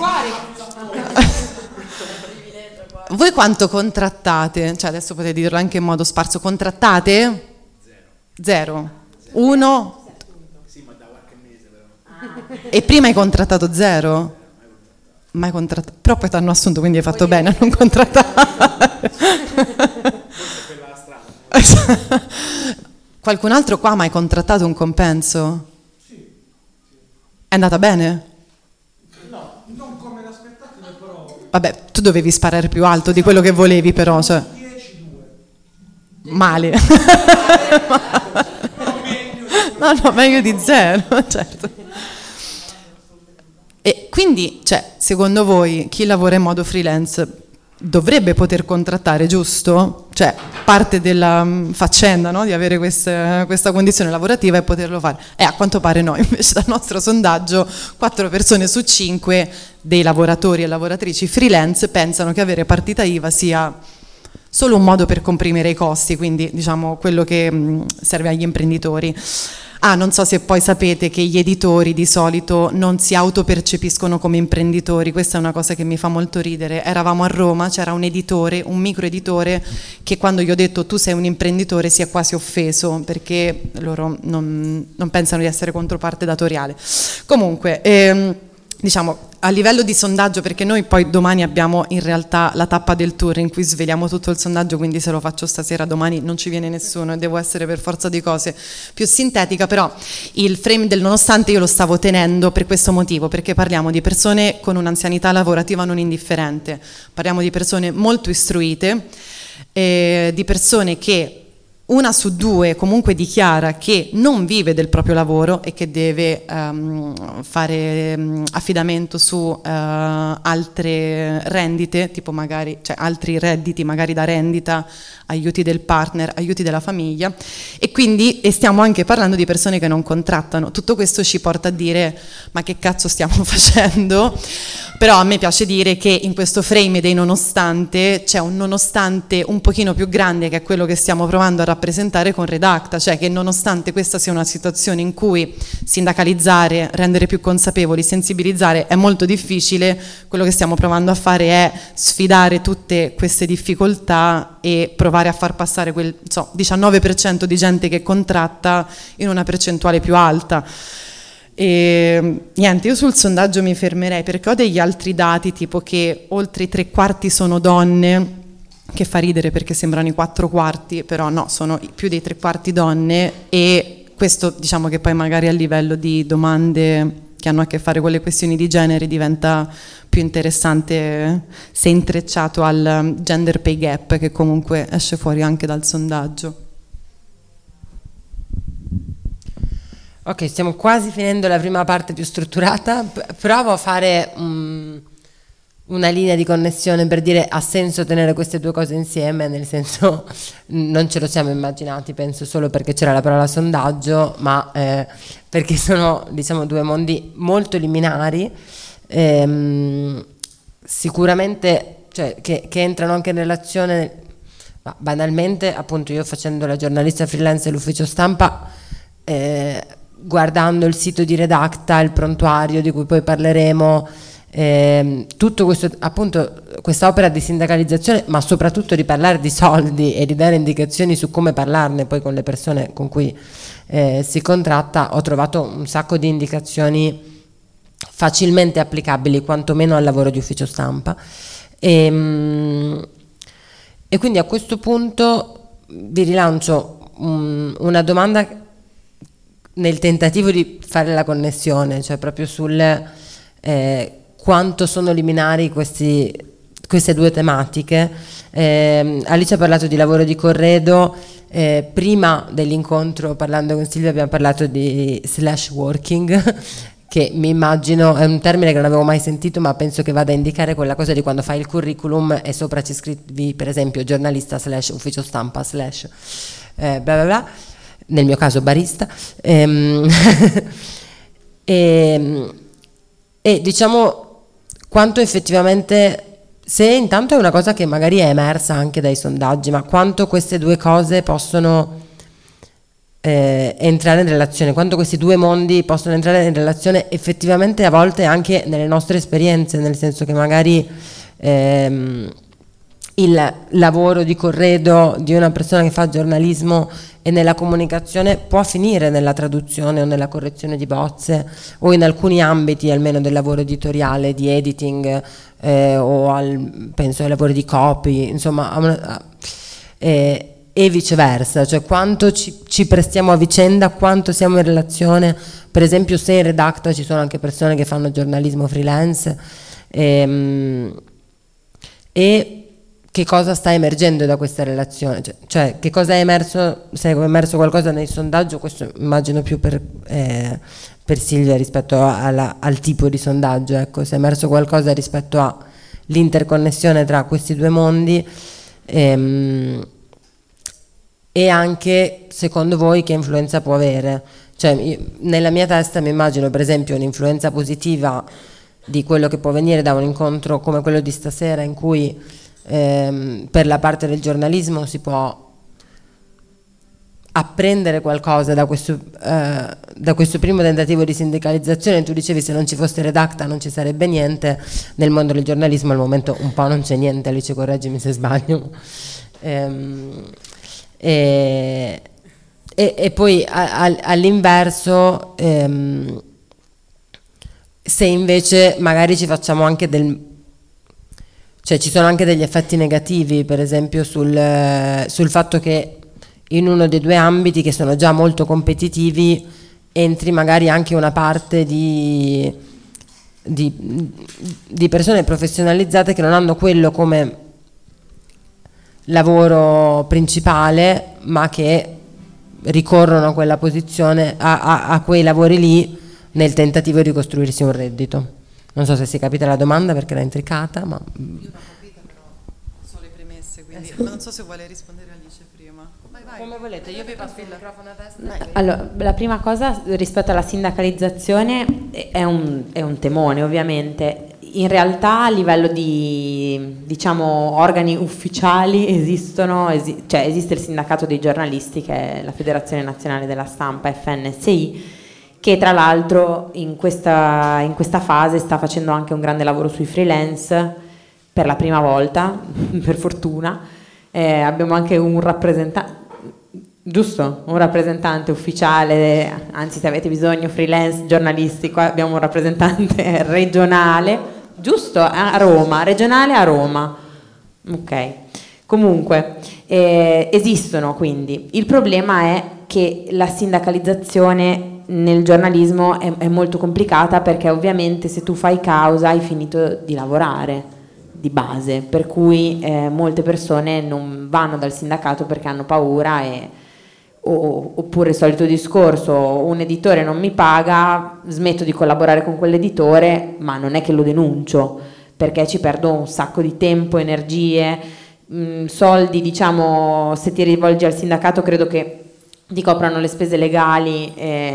Voi quanto contrattate? Cioè adesso potete dirlo anche in modo sparso. Contrattate? Zero. Uno? Sì, ma da qualche mese però. E prima hai contrattato zero? Mai contrattato. Però poi ti hanno assunto, quindi hai fatto bene a non contrattare. Qualcun altro qua ha mai contrattato un compenso? Sì. È andata bene? No, non come l'aspettativa, però... Vabbè, tu dovevi sparare più alto di quello che volevi, però. Cioè... 10-2. Male. No, meglio di zero, certo. E quindi, cioè, secondo voi, chi lavora in modo freelance dovrebbe poter contrattare, giusto? Cioè, parte della faccenda, no? Di avere questa condizione lavorativa e poterlo fare. A quanto pare no, invece dal nostro sondaggio 4 persone su 5 dei lavoratori e lavoratrici freelance pensano che avere partita IVA sia solo un modo per comprimere i costi, quindi diciamo quello che serve agli imprenditori. Non so se poi sapete che gli editori di solito non si autopercepiscono come imprenditori, questa è una cosa che mi fa molto ridere. Eravamo a Roma, c'era un editore, un microeditore, che quando gli ho detto tu sei un imprenditore si è quasi offeso, perché loro non pensano di essere controparte datoriale. Comunque, diciamo, a livello di sondaggio, perché noi poi domani abbiamo in realtà la tappa del tour in cui sveliamo tutto il sondaggio, quindi se lo faccio stasera domani non ci viene nessuno e devo essere per forza di cose più sintetica, però il frame del nonostante io lo stavo tenendo per questo motivo, perché parliamo di persone con un'anzianità lavorativa non indifferente, parliamo di persone molto istruite, di persone che 1 su 2 comunque dichiara che non vive del proprio lavoro e che deve fare affidamento su altre rendite, tipo magari, cioè altri redditi magari da rendita, aiuti del partner, aiuti della famiglia, e quindi stiamo anche parlando di persone che non contrattano. Tutto questo ci porta a dire ma che cazzo stiamo facendo? Però a me piace dire che in questo frame dei nonostante c'è un nonostante un pochino più grande, che è quello che stiamo provando a rappresentare con Redacta, cioè che nonostante questa sia una situazione in cui sindacalizzare, rendere più consapevoli, sensibilizzare è molto difficile, quello che stiamo provando a fare è sfidare tutte queste difficoltà e provare a far passare quel 19% di gente che contratta in una percentuale più alta. E niente, io sul sondaggio mi fermerei perché ho degli altri dati, tipo che oltre i 3/4 sono donne, che fa ridere perché sembrano i 4/4, però no, sono più dei 3/4 donne, e questo diciamo che poi magari a livello di domande che hanno a che fare con le questioni di genere diventa più interessante se intrecciato al gender pay gap, che comunque esce fuori anche dal sondaggio. Ok, stiamo quasi finendo la prima parte più strutturata. Provo a fare una linea di connessione per dire ha senso tenere queste due cose insieme, nel senso non ce lo siamo immaginati, penso solo perché c'era la parola sondaggio, ma perché sono diciamo due mondi molto liminari, sicuramente cioè, che entrano anche in relazione, ma banalmente appunto io facendo la giornalista freelance all'ufficio stampa, guardando il sito di Redacta, il prontuario di cui poi parleremo, tutto questo, appunto, questa opera di sindacalizzazione, ma soprattutto di parlare di soldi e di dare indicazioni su come parlarne poi con le persone con cui si contratta, ho trovato un sacco di indicazioni facilmente applicabili quantomeno al lavoro di ufficio stampa, e quindi a questo punto vi rilancio una domanda nel tentativo di fare la connessione, cioè proprio sul quanto sono liminari queste due tematiche. Alice ha parlato di lavoro di corredo, prima dell'incontro parlando con Silvia abbiamo parlato di slash working che mi immagino, è un termine che non avevo mai sentito, ma penso che vada a indicare quella cosa di quando fai il curriculum e sopra ci scrivi per esempio giornalista / ufficio stampa / bla bla bla, nel mio caso barista, e diciamo quanto effettivamente, se intanto è una cosa che magari è emersa anche dai sondaggi, ma quanto queste due cose possono entrare in relazione, quanto questi due mondi possono entrare in relazione effettivamente a volte anche nelle nostre esperienze, nel senso che magari il lavoro di corredo di una persona che fa giornalismo e nella comunicazione può finire nella traduzione o nella correzione di bozze, o in alcuni ambiti almeno del lavoro editoriale, di editing, penso ai lavori di copy, insomma, e viceversa, cioè quanto ci prestiamo a vicenda, quanto siamo in relazione. Per esempio, se in Redacta ci sono anche persone che fanno giornalismo freelance, e che cosa sta emergendo da questa relazione, cioè che cosa è emerso, se è emerso qualcosa nel sondaggio, questo immagino più per Silvia rispetto al tipo di sondaggio, ecco, se è emerso qualcosa rispetto all'interconnessione tra questi due mondi, e anche secondo voi che influenza può avere, cioè nella mia testa mi immagino per esempio un'influenza positiva di quello che può venire da un incontro come quello di stasera, in cui per la parte del giornalismo si può apprendere qualcosa da questo primo tentativo di sindacalizzazione. Tu dicevi, se non ci fosse Redacta non ci sarebbe niente. Nel mondo del giornalismo al momento un po' non c'è niente, Alice, correggimi se sbaglio. E poi all'inverso, se invece magari ci facciamo anche cioè ci sono anche degli effetti negativi, per esempio sul fatto che in uno dei due ambiti che sono già molto competitivi entri magari anche una parte di persone professionalizzate che non hanno quello come lavoro principale, ma che ricorrono a quella posizione, a quei lavori lì, nel tentativo di costruirsi un reddito. Non so se si capita la domanda perché era intricata, ma... Io l'ho capita, però so le premesse, quindi non so se vuole rispondere Alice prima. Vai. Come volete, io vi passo il microfono a testa. Allora, la prima cosa rispetto alla sindacalizzazione è un temone, ovviamente. In realtà a livello di, diciamo, organi ufficiali cioè esiste il sindacato dei giornalisti, che è la Federazione Nazionale della Stampa, FNSI, che tra l'altro in questa fase sta facendo anche un grande lavoro sui freelance per la prima volta, per fortuna. Abbiamo anche un rappresentante, giusto? Un rappresentante ufficiale, anzi se avete bisogno freelance giornalisti, qua abbiamo un rappresentante regionale, giusto? A Roma, regionale a Roma. Ok. Comunque, esistono quindi. Il problema è che la sindacalizzazione nel giornalismo è molto complicata, perché ovviamente se tu fai causa hai finito di lavorare di base, per cui molte persone non vanno dal sindacato perché hanno paura, oppure il solito discorso: un editore non mi paga, smetto di collaborare con quell'editore, ma non è che lo denuncio, perché ci perdo un sacco di tempo, energie, soldi. Diciamo, se ti rivolgi al sindacato credo che ti coprano le spese legali,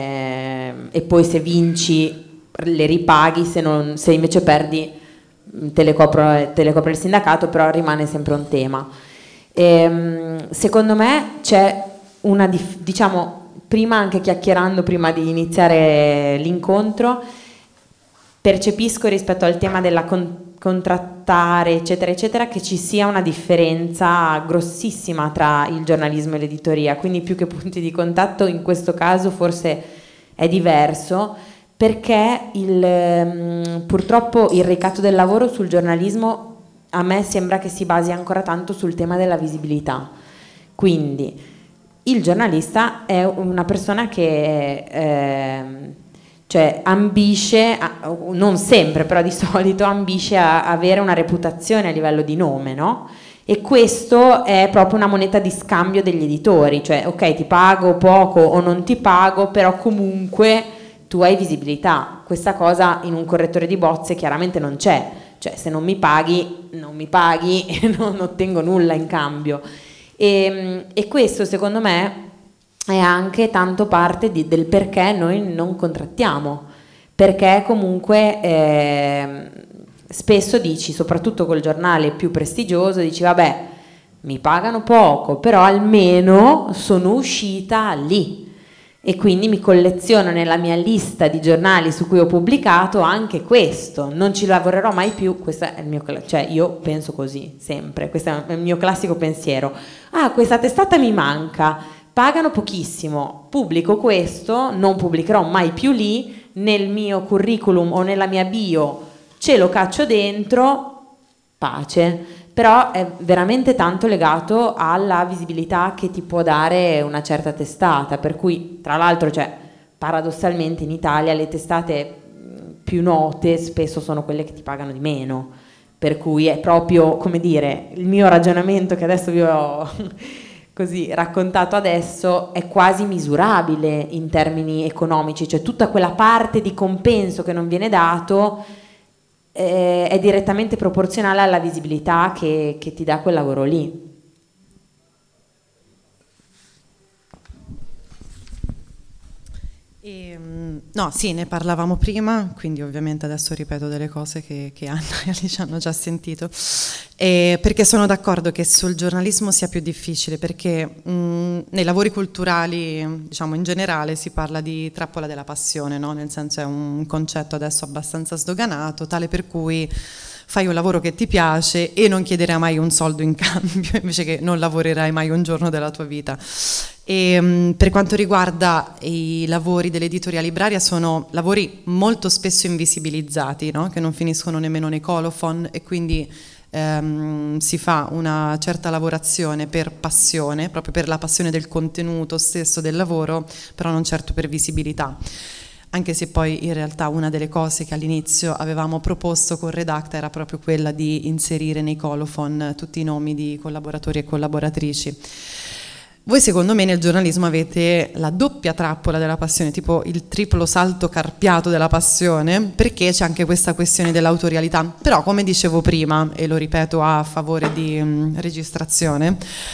e poi se vinci le ripaghi, se invece perdi te le copre il sindacato, però rimane sempre un tema. Secondo me c'è diciamo, prima, anche chiacchierando prima di iniziare l'incontro, percepisco rispetto al tema della contrattare eccetera eccetera, che ci sia una differenza grossissima tra il giornalismo e l'editoria, quindi più che punti di contatto in questo caso forse è diverso, perché purtroppo il ricatto del lavoro sul giornalismo a me sembra che si basi ancora tanto sul tema della visibilità. Quindi il giornalista è una persona che cioè ambisce, non sempre però di solito, ambisce a avere una reputazione a livello di nome, no? E questo è proprio una moneta di scambio degli editori, cioè ok, ti pago poco o non ti pago, però comunque tu hai visibilità. Questa cosa in un correttore di bozze chiaramente non c'è, cioè se non mi paghi e non ottengo nulla in cambio. E questo secondo me è anche tanto parte del perché noi non contrattiamo, perché comunque spesso dici, soprattutto col giornale più prestigioso, dici vabbè, mi pagano poco, però almeno sono uscita lì e quindi mi colleziono nella mia lista di giornali su cui ho pubblicato anche questo, non ci lavorerò mai più. Questo è il mio, cioè io penso così sempre, questo è il mio classico pensiero. Questa testata mi manca, pagano pochissimo, pubblico questo, non pubblicherò mai più lì, nel mio curriculum o nella mia bio ce lo caccio dentro, pace. Però è veramente tanto legato alla visibilità che ti può dare una certa testata, per cui tra l'altro, cioè, paradossalmente in Italia le testate più note spesso sono quelle che ti pagano di meno, per cui è proprio, come dire, il mio ragionamento che adesso vi ho così raccontato adesso è quasi misurabile in termini economici, cioè tutta quella parte di compenso che non viene dato è direttamente proporzionale alla visibilità che ti dà quel lavoro lì. No, sì, ne parlavamo prima, quindi ovviamente adesso ripeto delle cose che Anna e Alice hanno già sentito, perché sono d'accordo che sul giornalismo sia più difficile, perché nei lavori culturali, diciamo in generale, si parla di trappola della passione, no? Nel senso è un concetto adesso abbastanza sdoganato, tale per cui fai un lavoro che ti piace e non chiederai mai un soldo in cambio, invece che non lavorerai mai un giorno della tua vita. E, per quanto riguarda i lavori dell'editoria libraria, sono lavori molto spesso invisibilizzati, no? Che non finiscono nemmeno nei colophon, e quindi si fa una certa lavorazione per passione, proprio per la passione del contenuto stesso del lavoro, però non certo per visibilità. Anche se poi in realtà una delle cose che all'inizio avevamo proposto con Redacta era proprio quella di inserire nei colophon tutti i nomi di collaboratori e collaboratrici. Voi secondo me nel giornalismo avete la doppia trappola della passione, tipo il triplo salto carpiato della passione, perché c'è anche questa questione dell'autorialità. Però, come dicevo prima, e lo ripeto a favore di registrazione,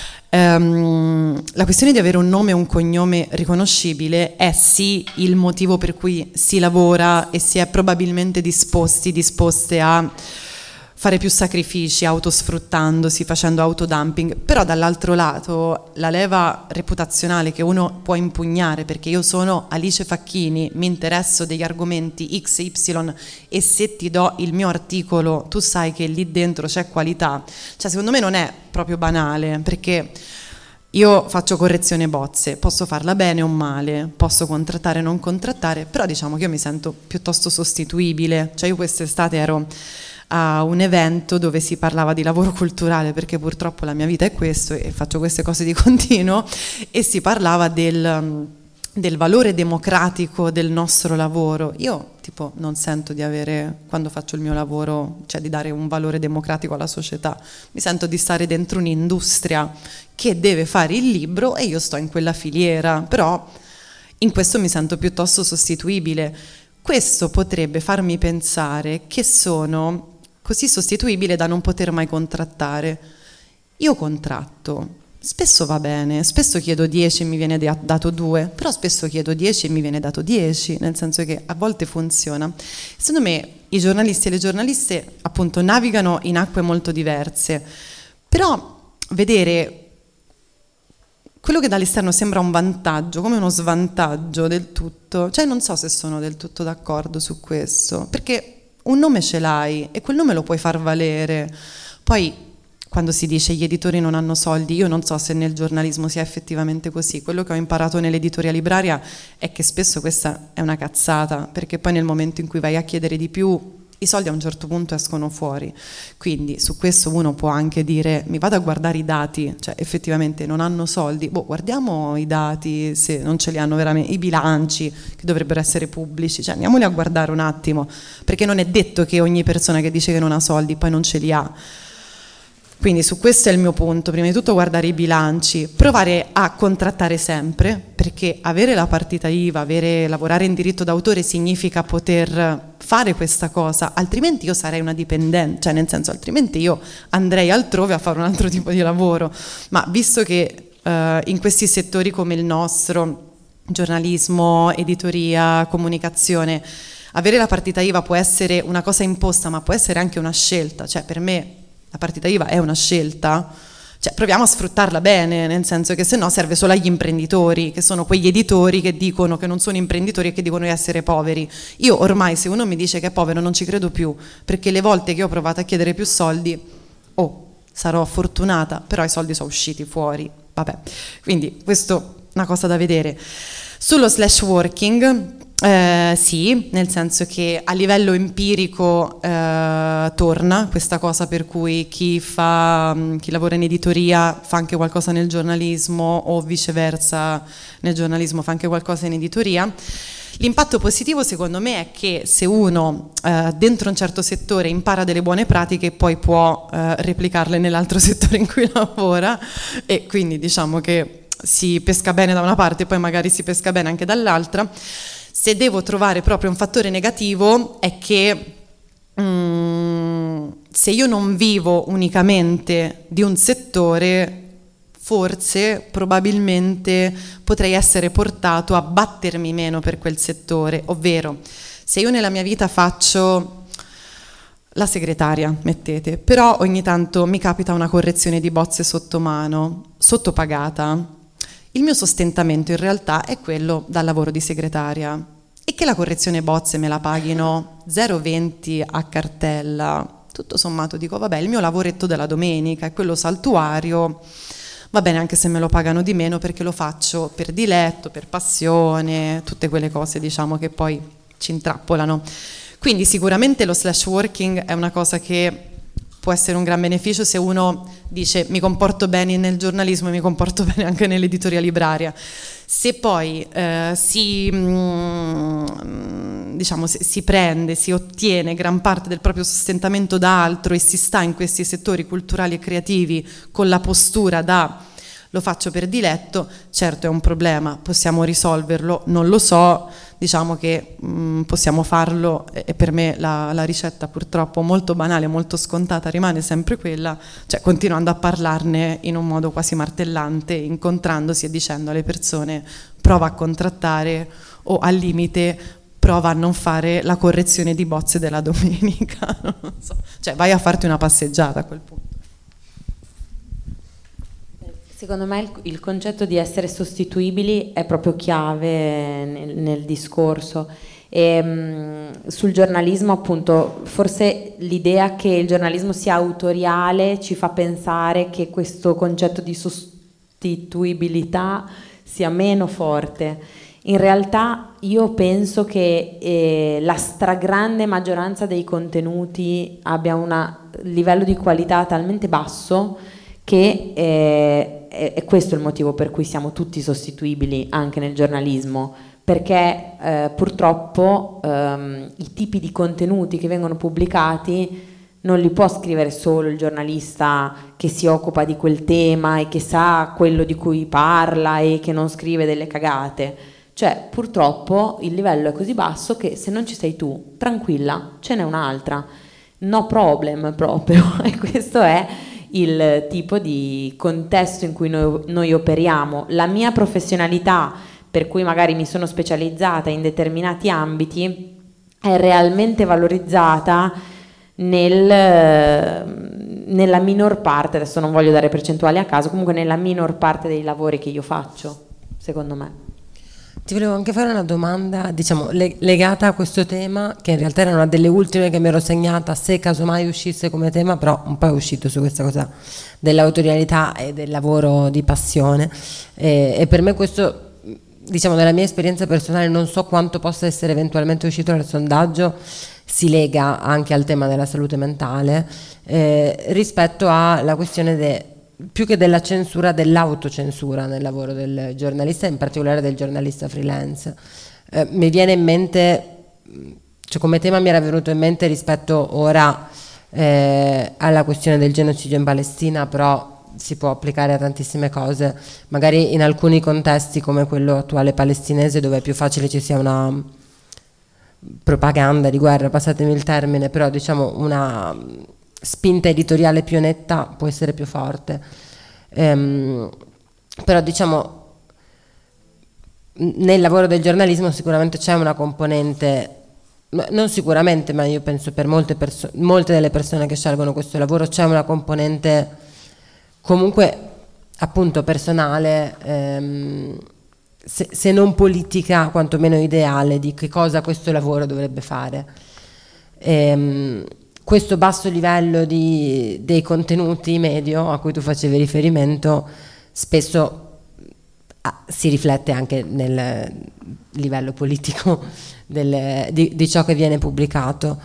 la questione di avere un nome e un cognome riconoscibile è sì il motivo per cui si lavora e si è probabilmente disposte a fare più sacrifici, autosfruttandosi, facendo autodumping, però dall'altro lato la leva reputazionale che uno può impugnare, perché io sono Alice Facchini, mi interesso degli argomenti X, Y e se ti do il mio articolo tu sai che lì dentro c'è qualità, cioè secondo me non è proprio banale, perché io faccio correzione bozze, posso farla bene o male, posso contrattare o non contrattare, però diciamo che io mi sento piuttosto sostituibile, cioè io quest'estate ero a un evento dove si parlava di lavoro culturale, perché purtroppo la mia vita è questo e faccio queste cose di continuo, e si parlava del valore democratico del nostro lavoro. Io tipo non sento di avere, quando faccio il mio lavoro, cioè di dare un valore democratico alla società, mi sento di stare dentro un'industria che deve fare il libro e io sto in quella filiera, però in questo mi sento piuttosto sostituibile. Questo potrebbe farmi pensare che sono così sostituibile da non poter mai contrattare. Io contratto, spesso va bene, spesso chiedo 10 e mi viene dato 2, però spesso chiedo 10 e mi viene dato 10, nel senso che a volte funziona. Secondo me i giornalisti e le giornaliste appunto navigano in acque molto diverse, però vedere quello che dall'esterno sembra un vantaggio come uno svantaggio del tutto, cioè non so se sono del tutto d'accordo su questo, perché un nome ce l'hai e quel nome lo puoi far valere. Poi quando si dice gli editori non hanno soldi, io non so se nel giornalismo sia effettivamente così. Quello che ho imparato nell'editoria libraria è che spesso questa è una cazzata, perché poi nel momento in cui vai a chiedere di più i soldi a un certo punto escono fuori, quindi su questo uno può anche dire mi vado a guardare i dati, cioè effettivamente non hanno soldi, guardiamo i dati se non ce li hanno veramente, i bilanci che dovrebbero essere pubblici, cioè andiamoli a guardare un attimo, perché non è detto che ogni persona che dice che non ha soldi poi non ce li ha. Quindi su questo è il mio punto, prima di tutto guardare i bilanci, provare a contrattare sempre, perché avere la partita IVA, lavorare in diritto d'autore significa poter fare questa cosa, altrimenti io sarei una dipendente, cioè nel senso altrimenti io andrei altrove a fare un altro tipo di lavoro, ma visto che in questi settori come il nostro, giornalismo, editoria, comunicazione, avere la partita IVA può essere una cosa imposta, ma può essere anche una scelta, cioè per me la partita IVA è una scelta, cioè proviamo a sfruttarla bene, nel senso che se no serve solo agli imprenditori, che sono quegli editori che dicono che non sono imprenditori e che dicono di essere poveri. Io ormai se uno mi dice che è povero non ci credo più, perché le volte che ho provato a chiedere più soldi, sarò fortunata, però i soldi sono usciti fuori, vabbè. Quindi questo è una cosa da vedere. Sullo slash working, sì, nel senso che a livello empirico torna questa cosa per cui chi lavora in editoria fa anche qualcosa nel giornalismo o viceversa nel giornalismo fa anche qualcosa in editoria. L'impatto positivo secondo me è che se uno dentro un certo settore impara delle buone pratiche poi può replicarle nell'altro settore in cui lavora e quindi diciamo che si pesca bene da una parte e poi magari si pesca bene anche dall'altra. Se devo trovare proprio un fattore negativo è che se io non vivo unicamente di un settore, forse, probabilmente potrei essere portato a battermi meno per quel settore, ovvero se io nella mia vita faccio la segretaria, mettete, però ogni tanto mi capita una correzione di bozze sotto mano, sottopagata, il mio sostentamento in realtà è quello dal lavoro di segretaria e che la correzione bozze me la paghino 0,20 a cartella, tutto sommato dico vabbè il mio lavoretto della domenica è quello saltuario, va bene anche se me lo pagano di meno perché lo faccio per diletto, per passione, tutte quelle cose diciamo che poi ci intrappolano. Quindi sicuramente lo slash working è una cosa che può essere un gran beneficio se uno dice mi comporto bene nel giornalismo e mi comporto bene anche nell'editoria libraria. Se poi si prende, si ottiene gran parte del proprio sostentamento da altro e si sta in questi settori culturali e creativi con la postura da lo faccio per diletto, certo è un problema, possiamo risolverlo, non lo so, diciamo che possiamo farlo e per me la ricetta purtroppo molto banale, molto scontata rimane sempre quella, cioè continuando a parlarne in un modo quasi martellante, incontrandosi e dicendo alle persone prova a contrattare o al limite prova a non fare la correzione di bozze della domenica, non so. Cioè vai a farti una passeggiata a quel punto. Secondo me il concetto di essere sostituibili è proprio chiave nel discorso e sul giornalismo appunto forse l'idea che il giornalismo sia autoriale ci fa pensare che questo concetto di sostituibilità sia meno forte. In realtà io penso che la stragrande maggioranza dei contenuti abbia un livello di qualità talmente basso che è questo il motivo per cui siamo tutti sostituibili anche nel giornalismo, perché purtroppo i tipi di contenuti che vengono pubblicati non li può scrivere solo il giornalista che si occupa di quel tema e che sa quello di cui parla e che non scrive delle cagate. Cioè purtroppo il livello è così basso che se non ci sei tu, tranquilla, ce n'è un'altra, no problem proprio, e questo è il tipo di contesto in cui noi operiamo. La mia professionalità, per cui magari mi sono specializzata in determinati ambiti, è realmente valorizzata nella minor parte, adesso non voglio dare percentuali a caso, comunque nella minor parte dei lavori che io faccio, secondo me. Ti volevo anche fare una domanda, diciamo, legata a questo tema, che in realtà era una delle ultime che mi ero segnata, se casomai uscisse come tema, però un po' è uscito su questa cosa dell'autorialità e del lavoro di passione. E per me questo, diciamo, nella mia esperienza personale, non so quanto possa essere eventualmente uscito dal sondaggio, si lega anche al tema della salute mentale, rispetto alla questione più che della censura, dell'autocensura nel lavoro del giornalista, in particolare del giornalista freelance. Mi viene in mente, cioè come tema mi era venuto in mente rispetto ora alla questione del genocidio in Palestina, però si può applicare a tantissime cose, magari in alcuni contesti come quello attuale palestinese, dove è più facile ci sia una propaganda di guerra, passatemi il termine, però diciamo una spinta editoriale più netta può essere più forte. Però diciamo nel lavoro del giornalismo sicuramente c'è una componente, non sicuramente, ma io penso per molte delle persone che scelgono questo lavoro c'è una componente comunque appunto personale, se non politica quantomeno ideale, di che cosa questo lavoro dovrebbe fare. Questo basso livello dei contenuti medio a cui tu facevi riferimento spesso si riflette anche nel livello politico di ciò che viene pubblicato.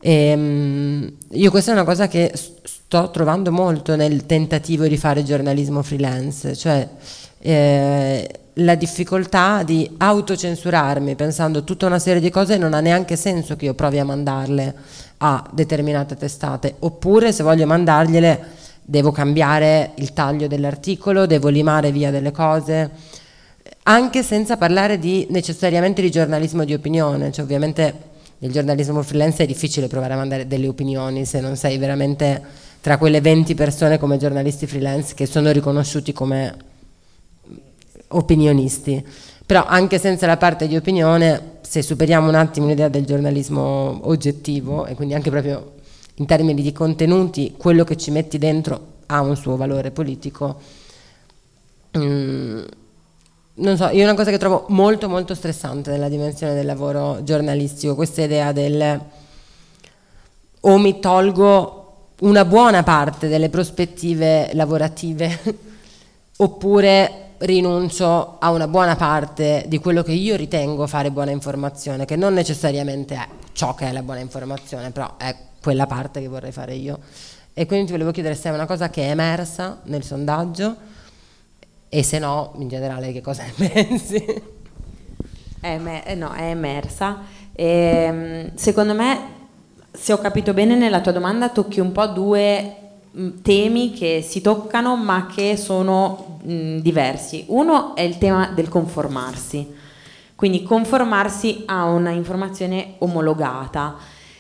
Io questa è una cosa che sto trovando molto nel tentativo di fare giornalismo freelance, cioè la difficoltà di autocensurarmi pensando tutta una serie di cose. Non ha neanche senso che io provi a mandarle a determinate testate, oppure se voglio mandargliele devo cambiare il taglio dell'articolo, devo limare via delle cose, anche senza parlare necessariamente di giornalismo di opinione. Cioè ovviamente nel giornalismo freelance è difficile provare a mandare delle opinioni se non sei veramente tra quelle 20 persone come giornalisti freelance che sono riconosciuti come opinionisti. Però anche senza la parte di opinione, se superiamo un attimo l'idea del giornalismo oggettivo, e quindi anche proprio in termini di contenuti, quello che ci metti dentro ha un suo valore politico. Non so, io è una cosa che trovo molto molto stressante nella dimensione del lavoro giornalistico, questa idea del o mi tolgo una buona parte delle prospettive lavorative oppure rinuncio a una buona parte di quello che io ritengo fare buona informazione, che non necessariamente è ciò che è la buona informazione, però è quella parte che vorrei fare io. E quindi ti volevo chiedere se è una cosa che è emersa nel sondaggio e se no, in generale, che cosa ne pensi? No, è emersa. Secondo me, se ho capito bene nella tua domanda, tocchi un po' due temi che si toccano ma che sono diversi. Uno è il tema del conformarsi, quindi conformarsi a una informazione omologata,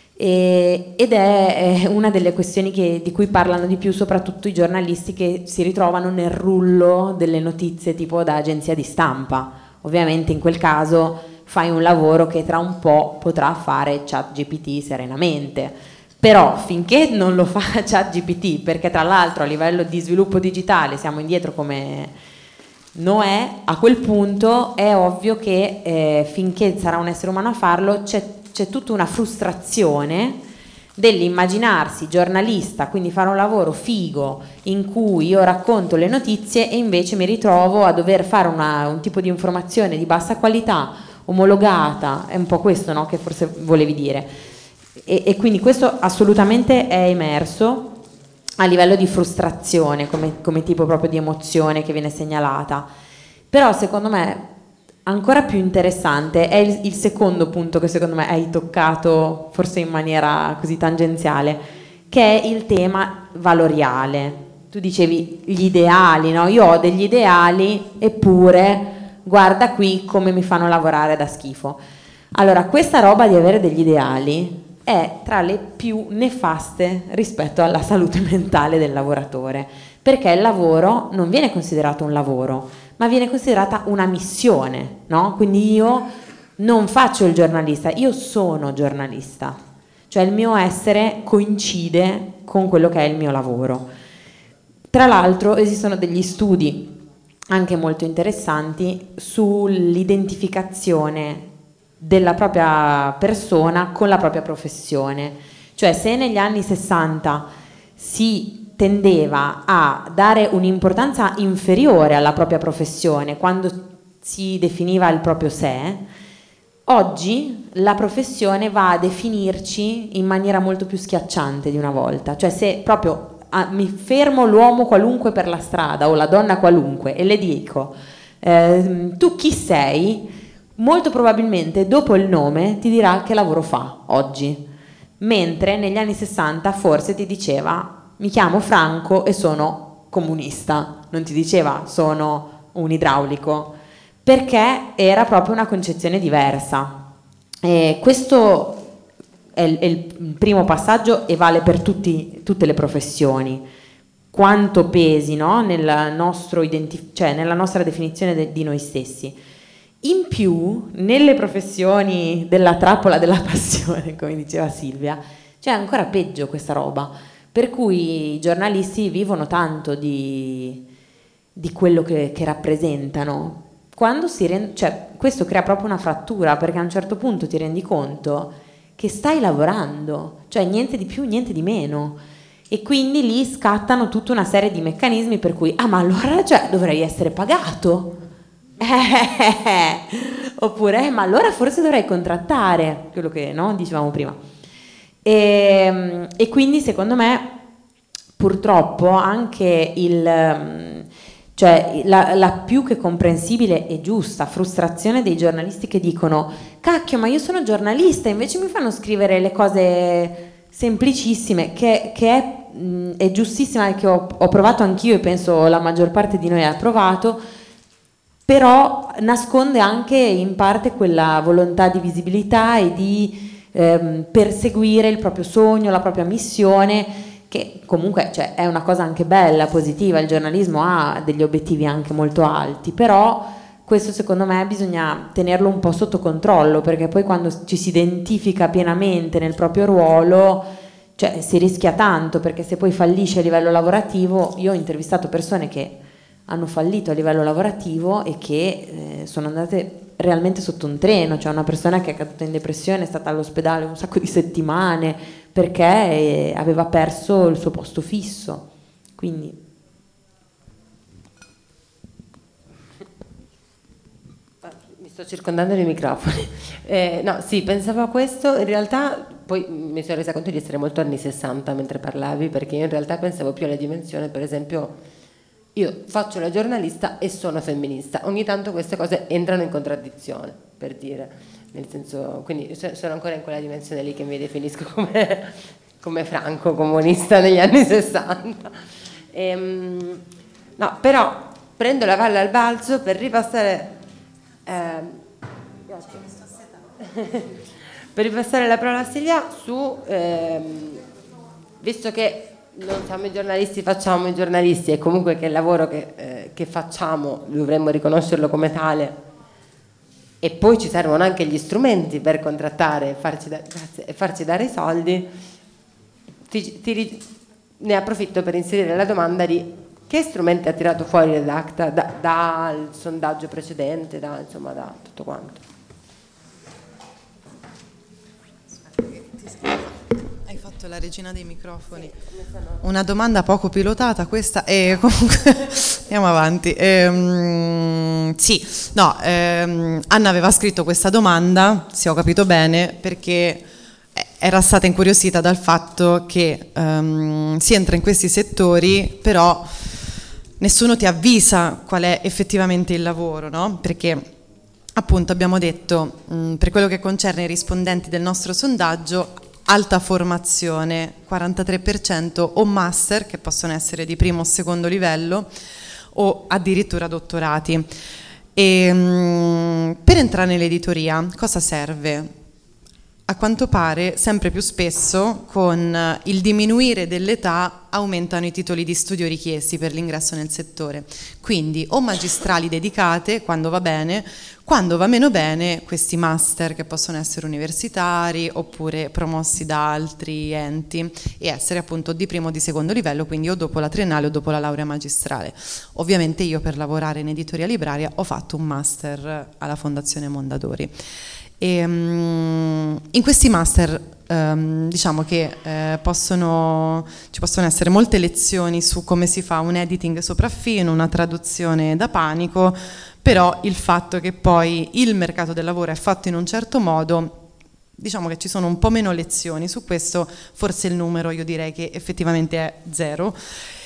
ed è una delle questioni di cui parlano di più soprattutto i giornalisti che si ritrovano nel rullo delle notizie tipo da agenzia di stampa. Ovviamente in quel caso fai un lavoro che tra un po' potrà fare ChatGPT serenamente, però finché non lo fa ChatGPT, perché tra l'altro a livello di sviluppo digitale siamo indietro come Noè, a quel punto è ovvio che finché sarà un essere umano a farlo c'è tutta una frustrazione dell'immaginarsi giornalista, quindi fare un lavoro figo in cui io racconto le notizie e invece mi ritrovo a dover fare un tipo di informazione di bassa qualità, omologata. È un po' questo, no, che forse volevi dire. E quindi questo assolutamente è emerso a livello di frustrazione come tipo proprio di emozione che viene segnalata. Però secondo me ancora più interessante è il secondo punto che secondo me hai toccato forse in maniera così tangenziale, che è il tema valoriale. Tu dicevi gli ideali, no? Io ho degli ideali eppure guarda qui come mi fanno lavorare da schifo. Allora, questa roba di avere degli ideali è tra le più nefaste rispetto alla salute mentale del lavoratore, perché il lavoro non viene considerato un lavoro, ma viene considerata una missione, no? Quindi io non faccio il giornalista, io sono giornalista, cioè il mio essere coincide con quello che è il mio lavoro. Tra l'altro esistono degli studi anche molto interessanti sull'identificazione della propria persona con la propria professione, cioè se negli anni 60 si tendeva a dare un'importanza inferiore alla propria professione quando si definiva il proprio sé, oggi la professione va a definirci in maniera molto più schiacciante di una volta. Cioè se proprio mi fermo l'uomo qualunque per la strada o la donna qualunque e le dico tu chi sei, molto probabilmente dopo il nome ti dirà che lavoro fa oggi, mentre negli anni 60 forse ti diceva mi chiamo Franco e sono comunista, non ti diceva sono un idraulico, perché era proprio una concezione diversa. E questo è il primo passaggio e vale per tutte le professioni. Quanto pesi, no? Nella nostra definizione di noi stessi. In più, nelle professioni della trappola della passione, come diceva Silvia, c'è ancora peggio questa roba, per cui i giornalisti vivono tanto di quello che rappresentano. Quando questo crea proprio una frattura, perché a un certo punto ti rendi conto che stai lavorando, cioè niente di più, niente di meno, e quindi lì scattano tutta una serie di meccanismi per cui ma allora dovrei essere pagato, oppure ma allora forse dovrei contrattare, quello che dicevamo prima, e quindi secondo me purtroppo anche la più che comprensibile e giusta frustrazione dei giornalisti che dicono cacchio, ma io sono giornalista, invece mi fanno scrivere le cose semplicissime, che è giustissima e che ho provato anch'io e penso la maggior parte di noi ha provato, però nasconde anche in parte quella volontà di visibilità e di perseguire il proprio sogno, la propria missione, che comunque è una cosa anche bella, positiva. Il giornalismo ha degli obiettivi anche molto alti, però questo secondo me bisogna tenerlo un po' sotto controllo, perché poi quando ci si identifica pienamente nel proprio ruolo si rischia tanto, perché se poi fallisce a livello lavorativo, io ho intervistato persone che hanno fallito a livello lavorativo e che sono andate realmente sotto un treno, una persona che è caduta in depressione, è stata all'ospedale un sacco di settimane perché aveva perso il suo posto fisso. Quindi mi sto circondando dei microfoni. No, sì, pensavo a questo, in realtà poi mi sono resa conto di essere molto anni 60 mentre parlavi, perché io in realtà pensavo più alla dimensione, per esempio io faccio la giornalista e sono femminista, ogni tanto queste cose entrano in contraddizione, per dire, nel senso, quindi sono ancora in quella dimensione lì che mi definisco come Franco comunista negli anni 60. No, però prendo la palla al balzo per ripassare per ripassare la parola a Silvia su visto che non siamo i giornalisti, facciamo i giornalisti, e comunque che il lavoro che facciamo dovremmo riconoscerlo come tale, e poi ci servono anche gli strumenti per contrattare e farci dare i soldi. Ne approfitto per inserire la domanda di che strumenti ha tirato fuori Redacta dal sondaggio precedente, da tutto quanto. Hai fatto la regina dei microfoni. Una domanda poco pilotata questa, e comunque andiamo avanti. Anna aveva scritto questa domanda, se ho capito bene, perché era stata incuriosita dal fatto che si entra in questi settori, però nessuno ti avvisa qual è effettivamente il lavoro, no? Perché appunto abbiamo detto, per quello che concerne i rispondenti del nostro sondaggio, alta formazione, 43%, o master, che possono essere di primo o secondo livello, o addirittura dottorati. E per entrare nell'editoria cosa serve? A quanto pare sempre più spesso con il diminuire dell'età aumentano i titoli di studio richiesti per l'ingresso nel settore, quindi o magistrali dedicate quando va bene, quando va meno bene questi master che possono essere universitari oppure promossi da altri enti e essere appunto di primo o di secondo livello, quindi o dopo la triennale o dopo la laurea magistrale. Ovviamente io per lavorare in editoria libraria ho fatto un master alla Fondazione Mondadori. E, in questi master diciamo che ci possono essere molte lezioni su come si fa un editing sopraffino, una traduzione da panico, però il fatto che poi il mercato del lavoro è fatto in un certo modo, diciamo che ci sono un po' meno lezioni su questo, forse il numero io direi che effettivamente è 0.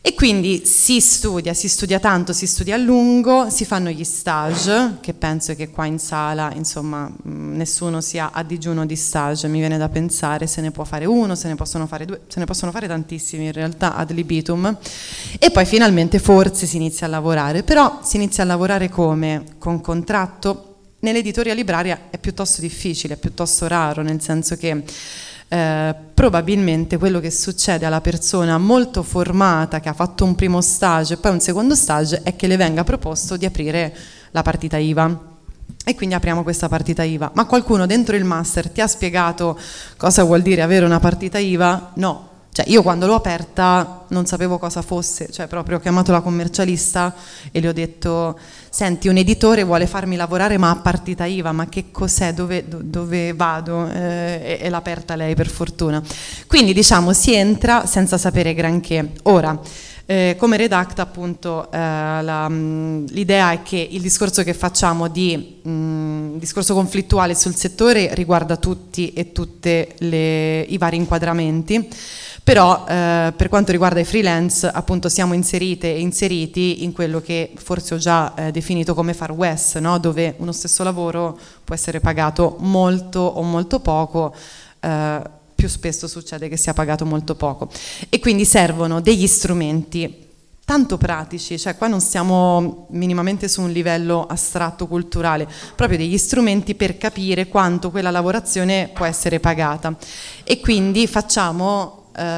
E quindi si studia tanto, si studia a lungo, si fanno gli stage, che penso che qua in sala, insomma, nessuno sia a digiuno di stage, mi viene da pensare, se ne può fare uno, se ne possono fare due, se ne possono fare tantissimi in realtà ad libitum, e poi finalmente forse si inizia a lavorare, però si inizia a lavorare come? Con contratto? Nell'editoria libraria è piuttosto difficile, è piuttosto raro, nel senso che probabilmente quello che succede alla persona molto formata che ha fatto un primo stage e poi un secondo stage è che le venga proposto di aprire la partita IVA e quindi apriamo questa partita IVA. Ma qualcuno dentro il master ti ha spiegato cosa vuol dire avere una partita IVA? No. Cioè io quando l'ho aperta non sapevo cosa fosse, cioè proprio ho chiamato la commercialista e le ho detto: senti, un editore vuole farmi lavorare ma a partita IVA, ma che cos'è, dove vado? E l'ha aperta lei, per fortuna. Quindi diciamo si entra senza sapere granché. Ora, come Redacta appunto l'idea è che il discorso che facciamo di discorso conflittuale sul settore riguarda tutti e tutte i vari inquadramenti. Però per quanto riguarda i freelance appunto siamo inserite e inseriti in quello che forse ho già definito come Far West, no? Dove uno stesso lavoro può essere pagato molto o molto poco, più spesso succede che sia pagato molto poco, e quindi servono degli strumenti tanto pratici, cioè qua non stiamo minimamente su un livello astratto culturale, proprio degli strumenti per capire quanto quella lavorazione può essere pagata, e quindi facciamo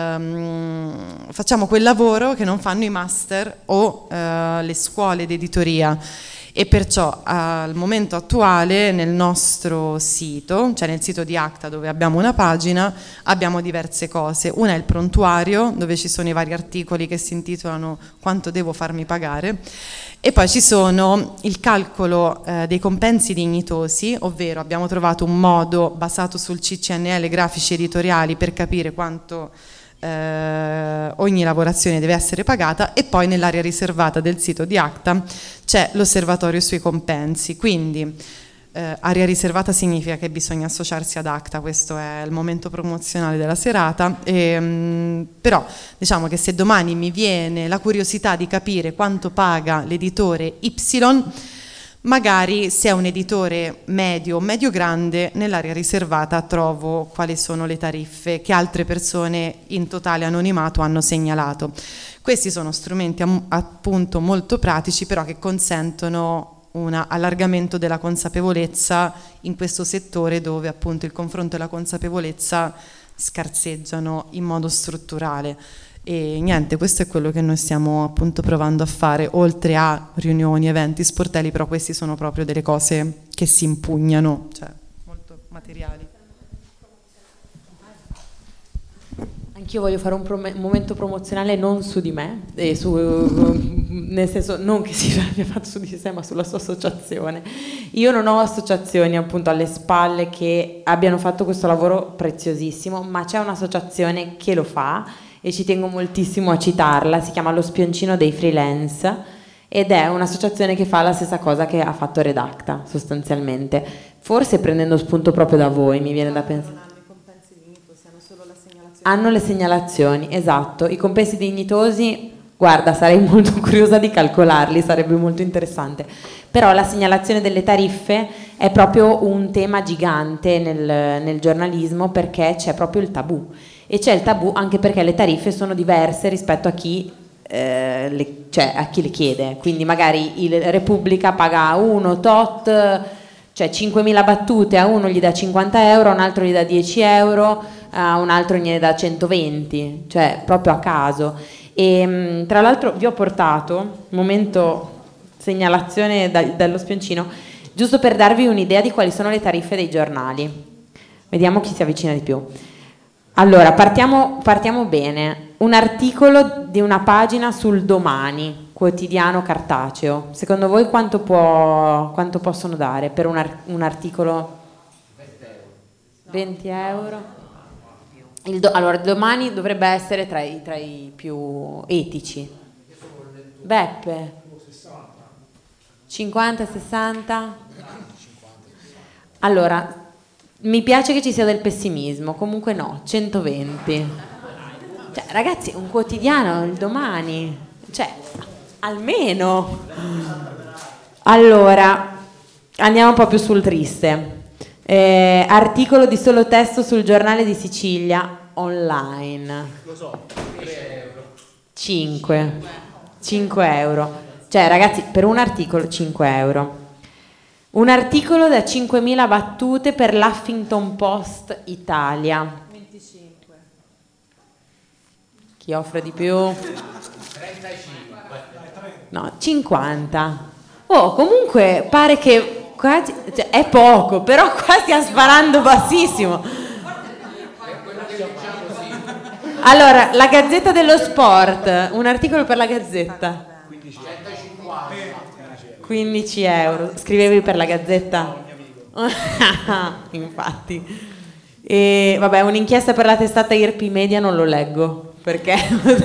quel lavoro che non fanno i master o le scuole di editoria, e perciò al momento attuale nel nostro sito, cioè nel sito di Acta dove abbiamo una pagina, abbiamo diverse cose. Una è il prontuario dove ci sono i vari articoli che si intitolano "Quanto devo farmi pagare", e poi ci sono il calcolo dei compensi dignitosi, ovvero abbiamo trovato un modo basato sul CCNL grafici editoriali per capire quanto ogni lavorazione deve essere pagata, e poi nell'area riservata del sito di Acta c'è l'osservatorio sui compensi. Quindi area riservata significa che bisogna associarsi ad Acta, questo è il momento promozionale della serata, però diciamo che se domani mi viene la curiosità di capire quanto paga l'editore Y, magari se è un editore medio o medio-grande, nell'area riservata trovo quali sono le tariffe che altre persone in totale anonimato hanno segnalato. Questi sono strumenti appunto molto pratici, però che consentono un allargamento della consapevolezza in questo settore dove appunto il confronto e la consapevolezza scarseggiano in modo strutturale. E niente, questo è quello che noi stiamo appunto provando a fare, oltre a riunioni, eventi, sportelli, però questi sono proprio delle cose che si impugnano, cioè molto materiali. Anch'io voglio fare un momento promozionale non su di me, nel senso non che si abbia fatto su di sé, ma sulla sua associazione. Io non ho associazioni appunto alle spalle che abbiano fatto questo lavoro preziosissimo, ma c'è un'associazione che lo fa e ci tengo moltissimo a citarla, si chiama Lo Spioncino dei Freelance, ed è un'associazione che fa la stessa cosa che ha fatto Redacta sostanzialmente, forse prendendo spunto proprio da voi, mi viene da pensare. Hanno le segnalazioni, esatto. I compensi dignitosi, guarda, sarei molto curiosa di calcolarli, sarebbe molto interessante. Però la segnalazione delle tariffe è proprio un tema gigante nel giornalismo, perché c'è proprio il tabù. E c'è il tabù anche perché le tariffe sono diverse rispetto a chi a chi le chiede. Quindi magari il Repubblica paga uno tot, cioè 5.000 battute, a uno gli dà 50 euro, a un altro gli dà 10 euro, a un altro gliene dà 120, cioè proprio a caso. E tra l'altro vi ho portato, momento segnalazione dallo Spioncino, giusto per darvi un'idea di quali sono le tariffe dei giornali. Vediamo chi si avvicina di più. Allora, partiamo bene. Un articolo di una pagina sul Domani, quotidiano cartaceo. Secondo voi quanto possono dare per un articolo? 20 euro. Allora, il Domani dovrebbe essere tra i più etici. Beppe? 50, 60? Allora, mi piace che ci sia del pessimismo, comunque no, 120. Cioè, ragazzi, un quotidiano, il Domani, cioè, almeno. Allora, andiamo un po' più sul triste. Articolo di solo testo sul Giornale di Sicilia online. Lo so, 5 euro. Cioè, ragazzi, per un articolo 5 euro. Un articolo da 5.000 battute per l'Huffington Post Italia. 25. Chi offre di più? 35. No, 50. Oh, comunque pare che quasi, cioè, è poco, però qua stia sparando bassissimo. Allora, la Gazzetta dello Sport, un articolo per la Gazzetta. 15 euro. Scrivevi per la Gazzetta? Infatti. E vabbè, un'inchiesta per la testata IRP Media non lo leggo, perché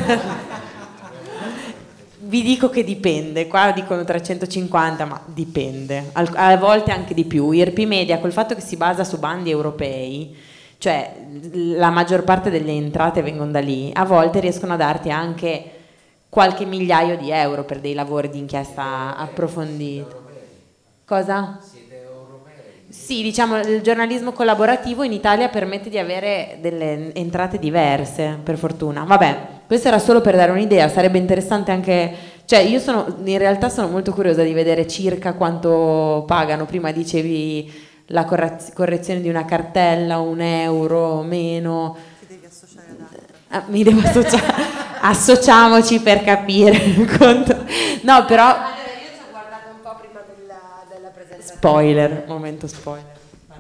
vi dico che dipende. Qua dicono 350, ma dipende. A volte anche di più. IRP Media, col fatto che si basa su bandi europei, cioè la maggior parte delle entrate vengono da lì, a volte riescono a darti anche qualche migliaio di euro per dei lavori di inchiesta approfonditi. Cosa? Siete europei? Sì, diciamo il giornalismo collaborativo in Italia permette di avere delle entrate diverse, per fortuna. Vabbè, questo era solo per dare un'idea, sarebbe interessante anche, cioè io in realtà sono molto curiosa di vedere circa quanto pagano. Prima dicevi la correzione di una cartella, 1 euro, meno. Ti devi associare ad altro. Mi devo associare. Associamoci per capire quanto. No, però. Allora, io ci ho guardato un po' prima della presentazione. Spoiler, momento spoiler.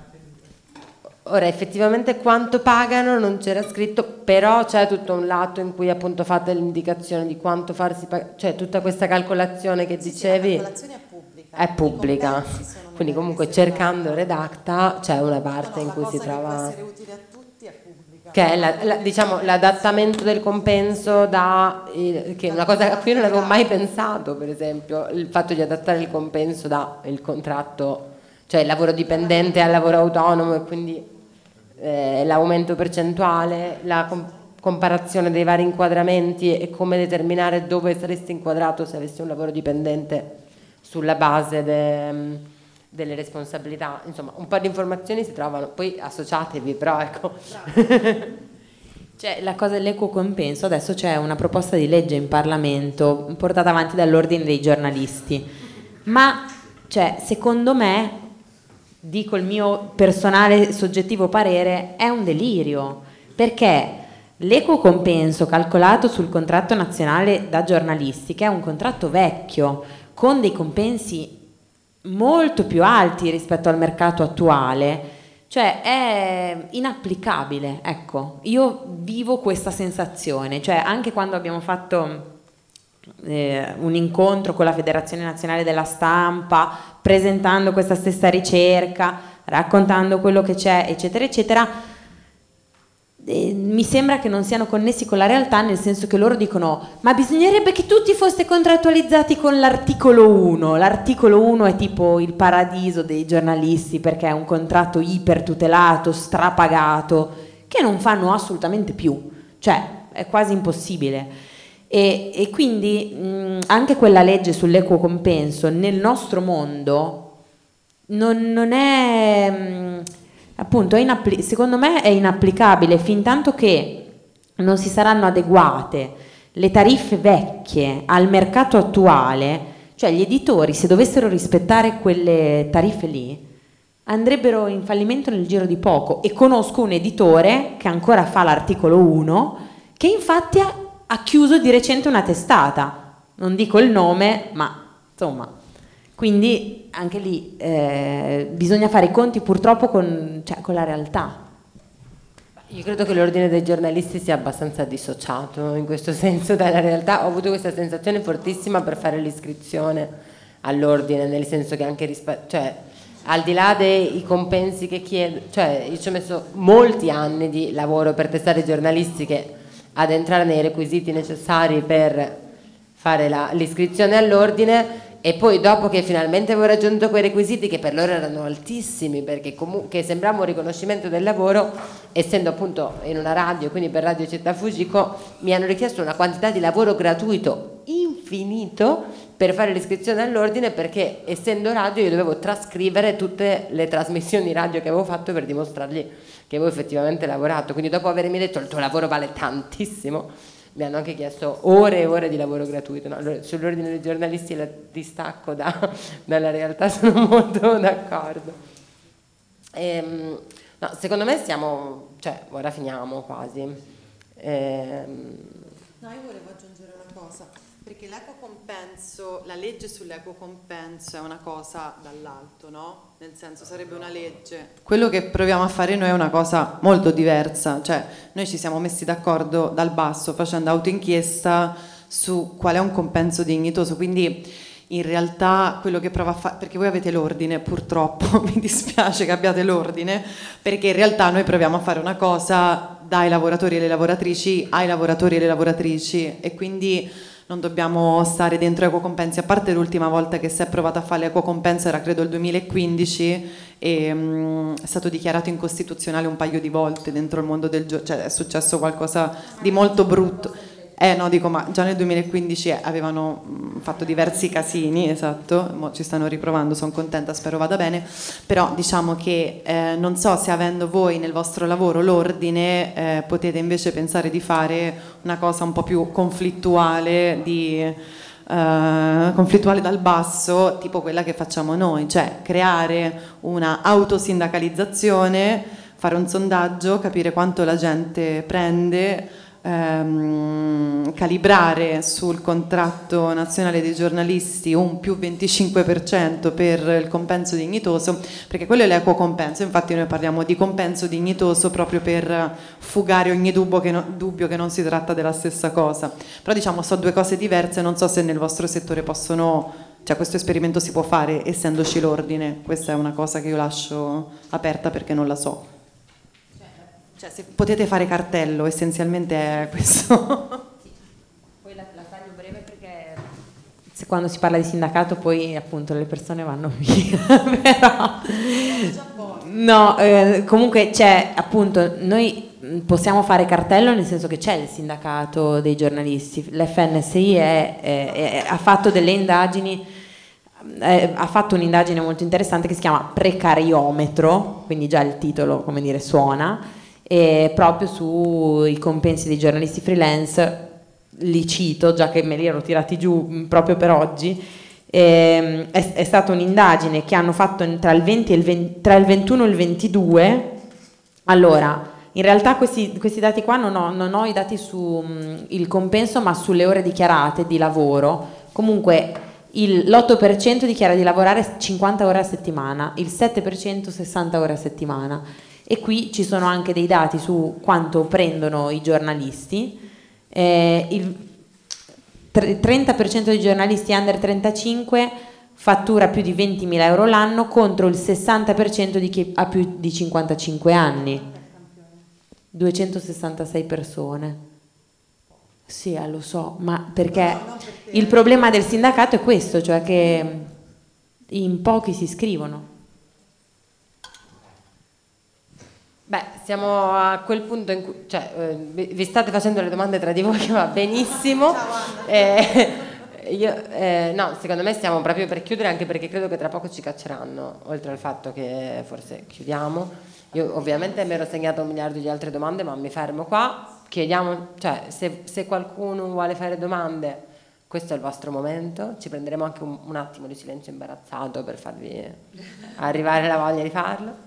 Ora, effettivamente quanto pagano non c'era scritto, però c'è tutto un lato in cui appunto fate l'indicazione di quanto farsi pagare, cioè tutta questa calcolazione che dicevi. La calcolazione è pubblica. È pubblica, quindi comunque cercando Redacta c'è una parte in cui si trova. Può essere utile a tutti, è pubblica. Che è diciamo, l'adattamento del compenso che è una cosa a cui non avevo mai pensato, per esempio, il fatto di adattare il compenso dal contratto, cioè il lavoro dipendente al lavoro autonomo, e quindi l'aumento percentuale, la comparazione dei vari inquadramenti e come determinare dove saresti inquadrato se avessi un lavoro dipendente sulla base delle responsabilità. Insomma, un po' di informazioni si trovano, poi associatevi, però ecco. Cioè, la cosa dell'equo compenso, adesso c'è una proposta di legge in Parlamento portata avanti dall'Ordine dei giornalisti, ma cioè, secondo me, dico il mio personale soggettivo parere, è un delirio, perché l'equo compenso calcolato sul contratto nazionale da giornalisti, che è un contratto vecchio, con dei compensi molto più alti rispetto al mercato attuale, cioè è inapplicabile. Ecco, io vivo questa sensazione, cioè anche quando abbiamo fatto un incontro con la Federazione Nazionale della Stampa, presentando questa stessa ricerca, raccontando quello che c'è, eccetera, eccetera, mi sembra che non siano connessi con la realtà, nel senso che loro dicono: ma bisognerebbe che tutti foste contrattualizzati con l'articolo 1. L'articolo 1 è tipo il paradiso dei giornalisti, perché è un contratto iper tutelato, strapagato, che non fanno assolutamente più, cioè è quasi impossibile. E quindi anche quella legge sull'equo compenso nel nostro mondo non è, appunto, secondo me è inapplicabile fin tanto che non si saranno adeguate le tariffe vecchie al mercato attuale. Cioè gli editori, se dovessero rispettare quelle tariffe lì, andrebbero in fallimento nel giro di poco. E conosco un editore che ancora fa l'articolo 1, che infatti ha chiuso di recente una testata, non dico il nome, ma insomma, quindi anche lì bisogna fare i conti purtroppo con la realtà. Io credo che l'ordine dei giornalisti sia abbastanza dissociato in questo senso dalla realtà. Ho avuto questa sensazione fortissima per fare l'iscrizione all'ordine, nel senso che anche cioè, al di là dei compensi che chiedo, cioè io ci ho messo molti anni di lavoro per testare giornalistiche ad entrare nei requisiti necessari per fare l'iscrizione all'ordine, e poi dopo che finalmente avevo raggiunto quei requisiti che per loro erano altissimi, perché comunque sembrava un riconoscimento del lavoro, essendo appunto in una radio, quindi per Radio Città Fujiko, mi hanno richiesto una quantità di lavoro gratuito infinito per fare l'iscrizione all'ordine, perché essendo radio io dovevo trascrivere tutte le trasmissioni radio che avevo fatto per dimostrargli che avevo effettivamente lavorato. Quindi dopo avermi detto il tuo lavoro vale tantissimo, mi hanno anche chiesto ore e ore di lavoro gratuito. No? Sull'ordine dei giornalisti la distacco dalla realtà, sono molto d'accordo. No, secondo me siamo, cioè ora finiamo quasi. No, io volevo aggiungere una cosa, perché l'equo compenso, la legge sull'equo compenso è una cosa dall'alto, no? Nel senso, sarebbe una legge. Quello che proviamo a fare noi è una cosa molto diversa, cioè noi ci siamo messi d'accordo dal basso facendo autoinchiesta su qual è un compenso dignitoso, quindi in realtà quello che prova a fare, perché voi avete l'ordine, purtroppo mi dispiace che abbiate l'ordine, perché in realtà noi proviamo a fare una cosa dai lavoratori e le lavoratrici ai lavoratori e le lavoratrici, e quindi non dobbiamo stare dentro equo compensi. A parte l'ultima volta che si è provato a fare l'equo compenso era credo il 2015 e è stato dichiarato incostituzionale un paio di volte dentro il mondo del gioco, cioè è successo qualcosa di molto brutto. No, dico, ma già nel 2015 avevano fatto diversi casini, esatto, mo ci stanno riprovando, sono contenta, spero vada bene, però diciamo che non so se avendo voi nel vostro lavoro l'ordine potete invece pensare di fare una cosa un po' più conflittuale, conflittuale dal basso, tipo quella che facciamo noi, cioè creare una autosindacalizzazione, fare un sondaggio, capire quanto la gente prende, calibrare sul contratto nazionale dei giornalisti un più 25% per il compenso dignitoso, perché quello è l'equo compenso. Infatti noi parliamo di compenso dignitoso proprio per fugare ogni dubbio che non si tratta della stessa cosa, però diciamo sono due cose diverse. Non so se nel vostro settore cioè questo esperimento si può fare essendoci l'ordine. Questa è una cosa che io lascio aperta perché non la so. Cioè, se potete fare cartello, essenzialmente è questo. Poi la taglio breve perché quando si parla di sindacato poi appunto le persone vanno via. Però no, comunque c'è appunto, noi possiamo fare cartello nel senso che c'è il sindacato dei giornalisti, l'FNSI ha fatto delle indagini, ha fatto un'indagine molto interessante che si chiama Precariometro, quindi già il titolo, come dire, suona, proprio sui compensi dei giornalisti freelance. Li cito già che me li ero tirati giù proprio per oggi. È stata un'indagine che hanno fatto tra il 21 e il 22. Allora, in realtà questi dati qua non ho i dati su il compenso, ma sulle ore dichiarate di lavoro. Comunque l'8% dichiara di lavorare 50 ore a settimana, il 7% 60 ore a settimana. E qui ci sono anche dei dati su quanto prendono i giornalisti. Il 30% dei giornalisti under 35 fattura più di 20.000 euro l'anno contro il 60% di chi ha più di 55 anni. 266 persone. Sì, lo so, ma perché il problema del sindacato è questo, cioè che in pochi si iscrivono. Beh, siamo a quel punto in cui, cioè, vi state facendo le domande tra di voi, che va benissimo. No, secondo me stiamo proprio per chiudere, anche perché credo che tra poco ci cacceranno, oltre al fatto che forse chiudiamo. Io ovviamente mi ero segnato 1 miliardo di altre domande, ma mi fermo qua. Chiediamo, cioè, se qualcuno vuole fare domande, questo è il vostro momento. Ci prenderemo anche un attimo di silenzio imbarazzato per farvi arrivare la voglia di farlo.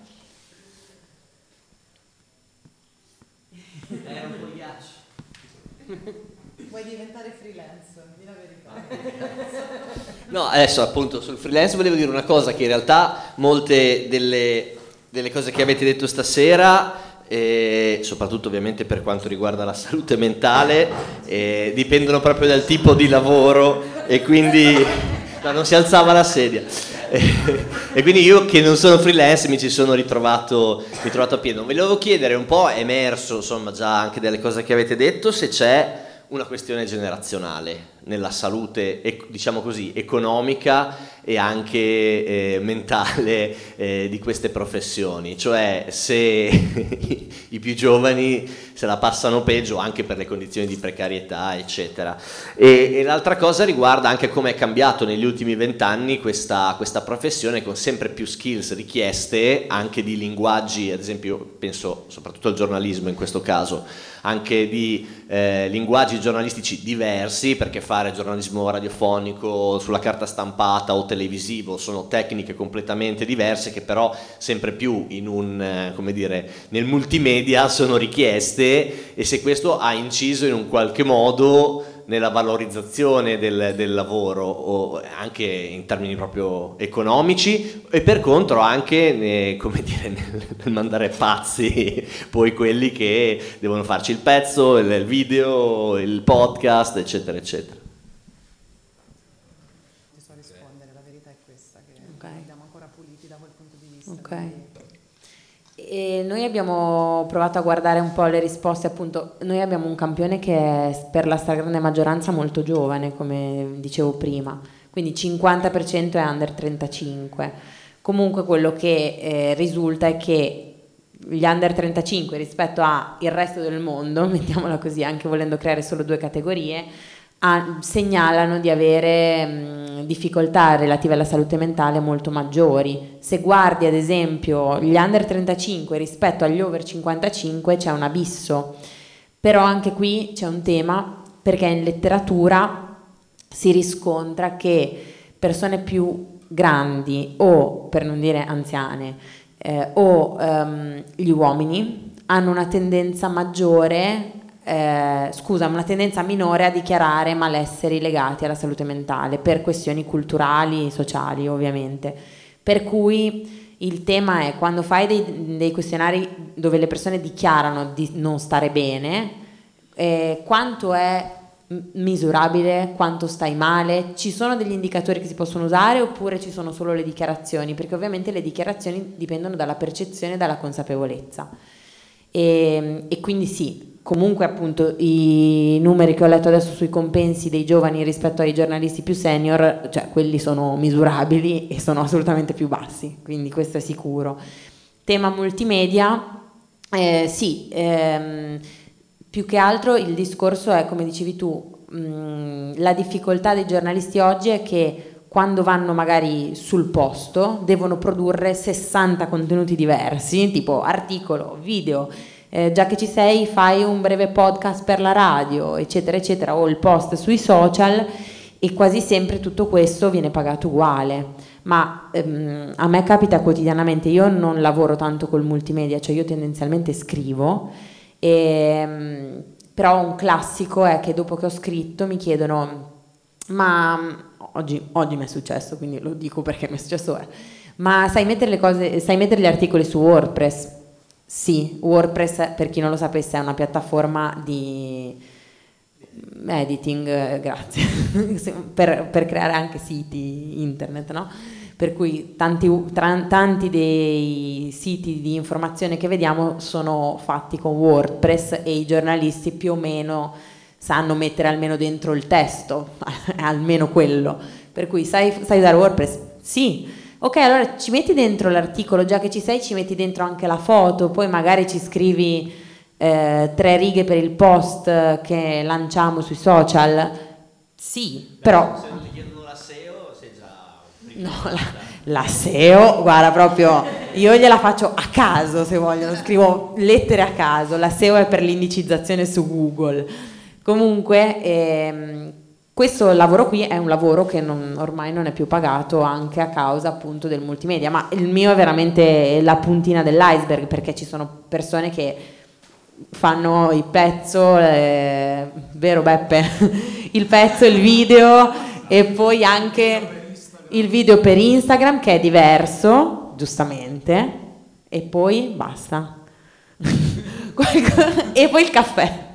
È un po' ghiaccio. Vuoi diventare freelance? Di la verità. No, adesso appunto sul freelance volevo dire una cosa, che in realtà molte delle cose che avete detto stasera, soprattutto ovviamente per quanto riguarda la salute mentale, dipendono proprio dal tipo di lavoro, e quindi non si alzava la sedia. E quindi io, che non sono freelance, mi ci sono ritrovato a pieno. Volevo chiedere, un po' è emerso insomma già anche delle cose che avete detto, se c'è una questione generazionale nella salute, diciamo così, economica e anche mentale di queste professioni, cioè se i più giovani se la passano peggio anche per le condizioni di precarietà, eccetera. E l'altra cosa riguarda anche come è cambiato negli ultimi 20 anni questa professione, con sempre più skills richieste, anche di linguaggi, ad esempio penso soprattutto al giornalismo in questo caso, anche di linguaggi giornalistici diversi, perché fare giornalismo radiofonico sulla carta stampata o televisivo sono tecniche completamente diverse, che però sempre più in nel multimedia sono richieste, e se questo ha inciso in un qualche modo nella valorizzazione del lavoro, o anche in termini proprio economici, e per contro anche nel mandare pazzi poi quelli che devono farci il pezzo, il video, il podcast, eccetera eccetera. Ti so rispondere, la verità è questa, che andiamo ancora puliti da quel punto di vista. Ok. E noi abbiamo provato a guardare un po' le risposte, appunto. Noi abbiamo un campione che è per la stragrande maggioranza molto giovane, come dicevo prima, quindi 50% è under 35. Comunque quello che risulta è che gli under 35 rispetto al resto del mondo, mettiamola così, anche volendo creare solo due categorie, segnalano di avere difficoltà relative alla salute mentale molto maggiori. Se guardi ad esempio gli under 35 rispetto agli over 55 c'è un abisso, però anche qui c'è un tema, perché in letteratura si riscontra che persone più grandi, o per non dire anziane, gli uomini hanno una tendenza maggiore una tendenza minore a dichiarare malesseri legati alla salute mentale per questioni culturali, sociali ovviamente, per cui il tema è, quando fai dei questionari dove le persone dichiarano di non stare bene, quanto è misurabile, quanto stai male, ci sono degli indicatori che si possono usare oppure ci sono solo le dichiarazioni, perché ovviamente le dichiarazioni dipendono dalla percezione e dalla consapevolezza, e quindi sì. Comunque appunto i numeri che ho letto adesso sui compensi dei giovani rispetto ai giornalisti più senior, cioè quelli sono misurabili e sono assolutamente più bassi, quindi questo è sicuro. Tema multimedia, più che altro il discorso è, come dicevi tu, la difficoltà dei giornalisti oggi è che quando vanno magari sul posto devono produrre 60 contenuti diversi, tipo articolo, video, già che ci sei fai un breve podcast per la radio, eccetera eccetera, o il post sui social, e quasi sempre tutto questo viene pagato uguale. Ma a me capita quotidianamente, io non lavoro tanto col multimedia, cioè io tendenzialmente scrivo, però un classico è che dopo che ho scritto mi chiedono, ma oggi mi è successo, quindi lo dico perché mi è successo ora, ma sai mettere gli articoli su WordPress? Sì, WordPress, per chi non lo sapesse, è una piattaforma di editing, grazie, per creare anche siti internet, no? Per cui tanti dei siti di informazione che vediamo sono fatti con WordPress, e i giornalisti più o meno sanno mettere almeno dentro il testo, almeno quello. Per cui sai usare WordPress? Sì. Ok, allora ci metti dentro l'articolo, già che ci sei ci metti dentro anche la foto, poi magari ci scrivi 3 righe per il post che lanciamo sui social. Sì, però se non ti chiedono la SEO sei già... No, la SEO, guarda, proprio io gliela faccio a caso, se vogliono, scrivo lettere a caso. La SEO è per l'indicizzazione su Google. Comunque questo lavoro qui è un lavoro che ormai non è più pagato, anche a causa appunto del multimedia, ma il mio è veramente la puntina dell'iceberg, perché ci sono persone che fanno il pezzo, vero Beppe? Il pezzo, il video, e poi anche il video per Instagram, che è diverso, giustamente, e poi basta. E poi il caffè.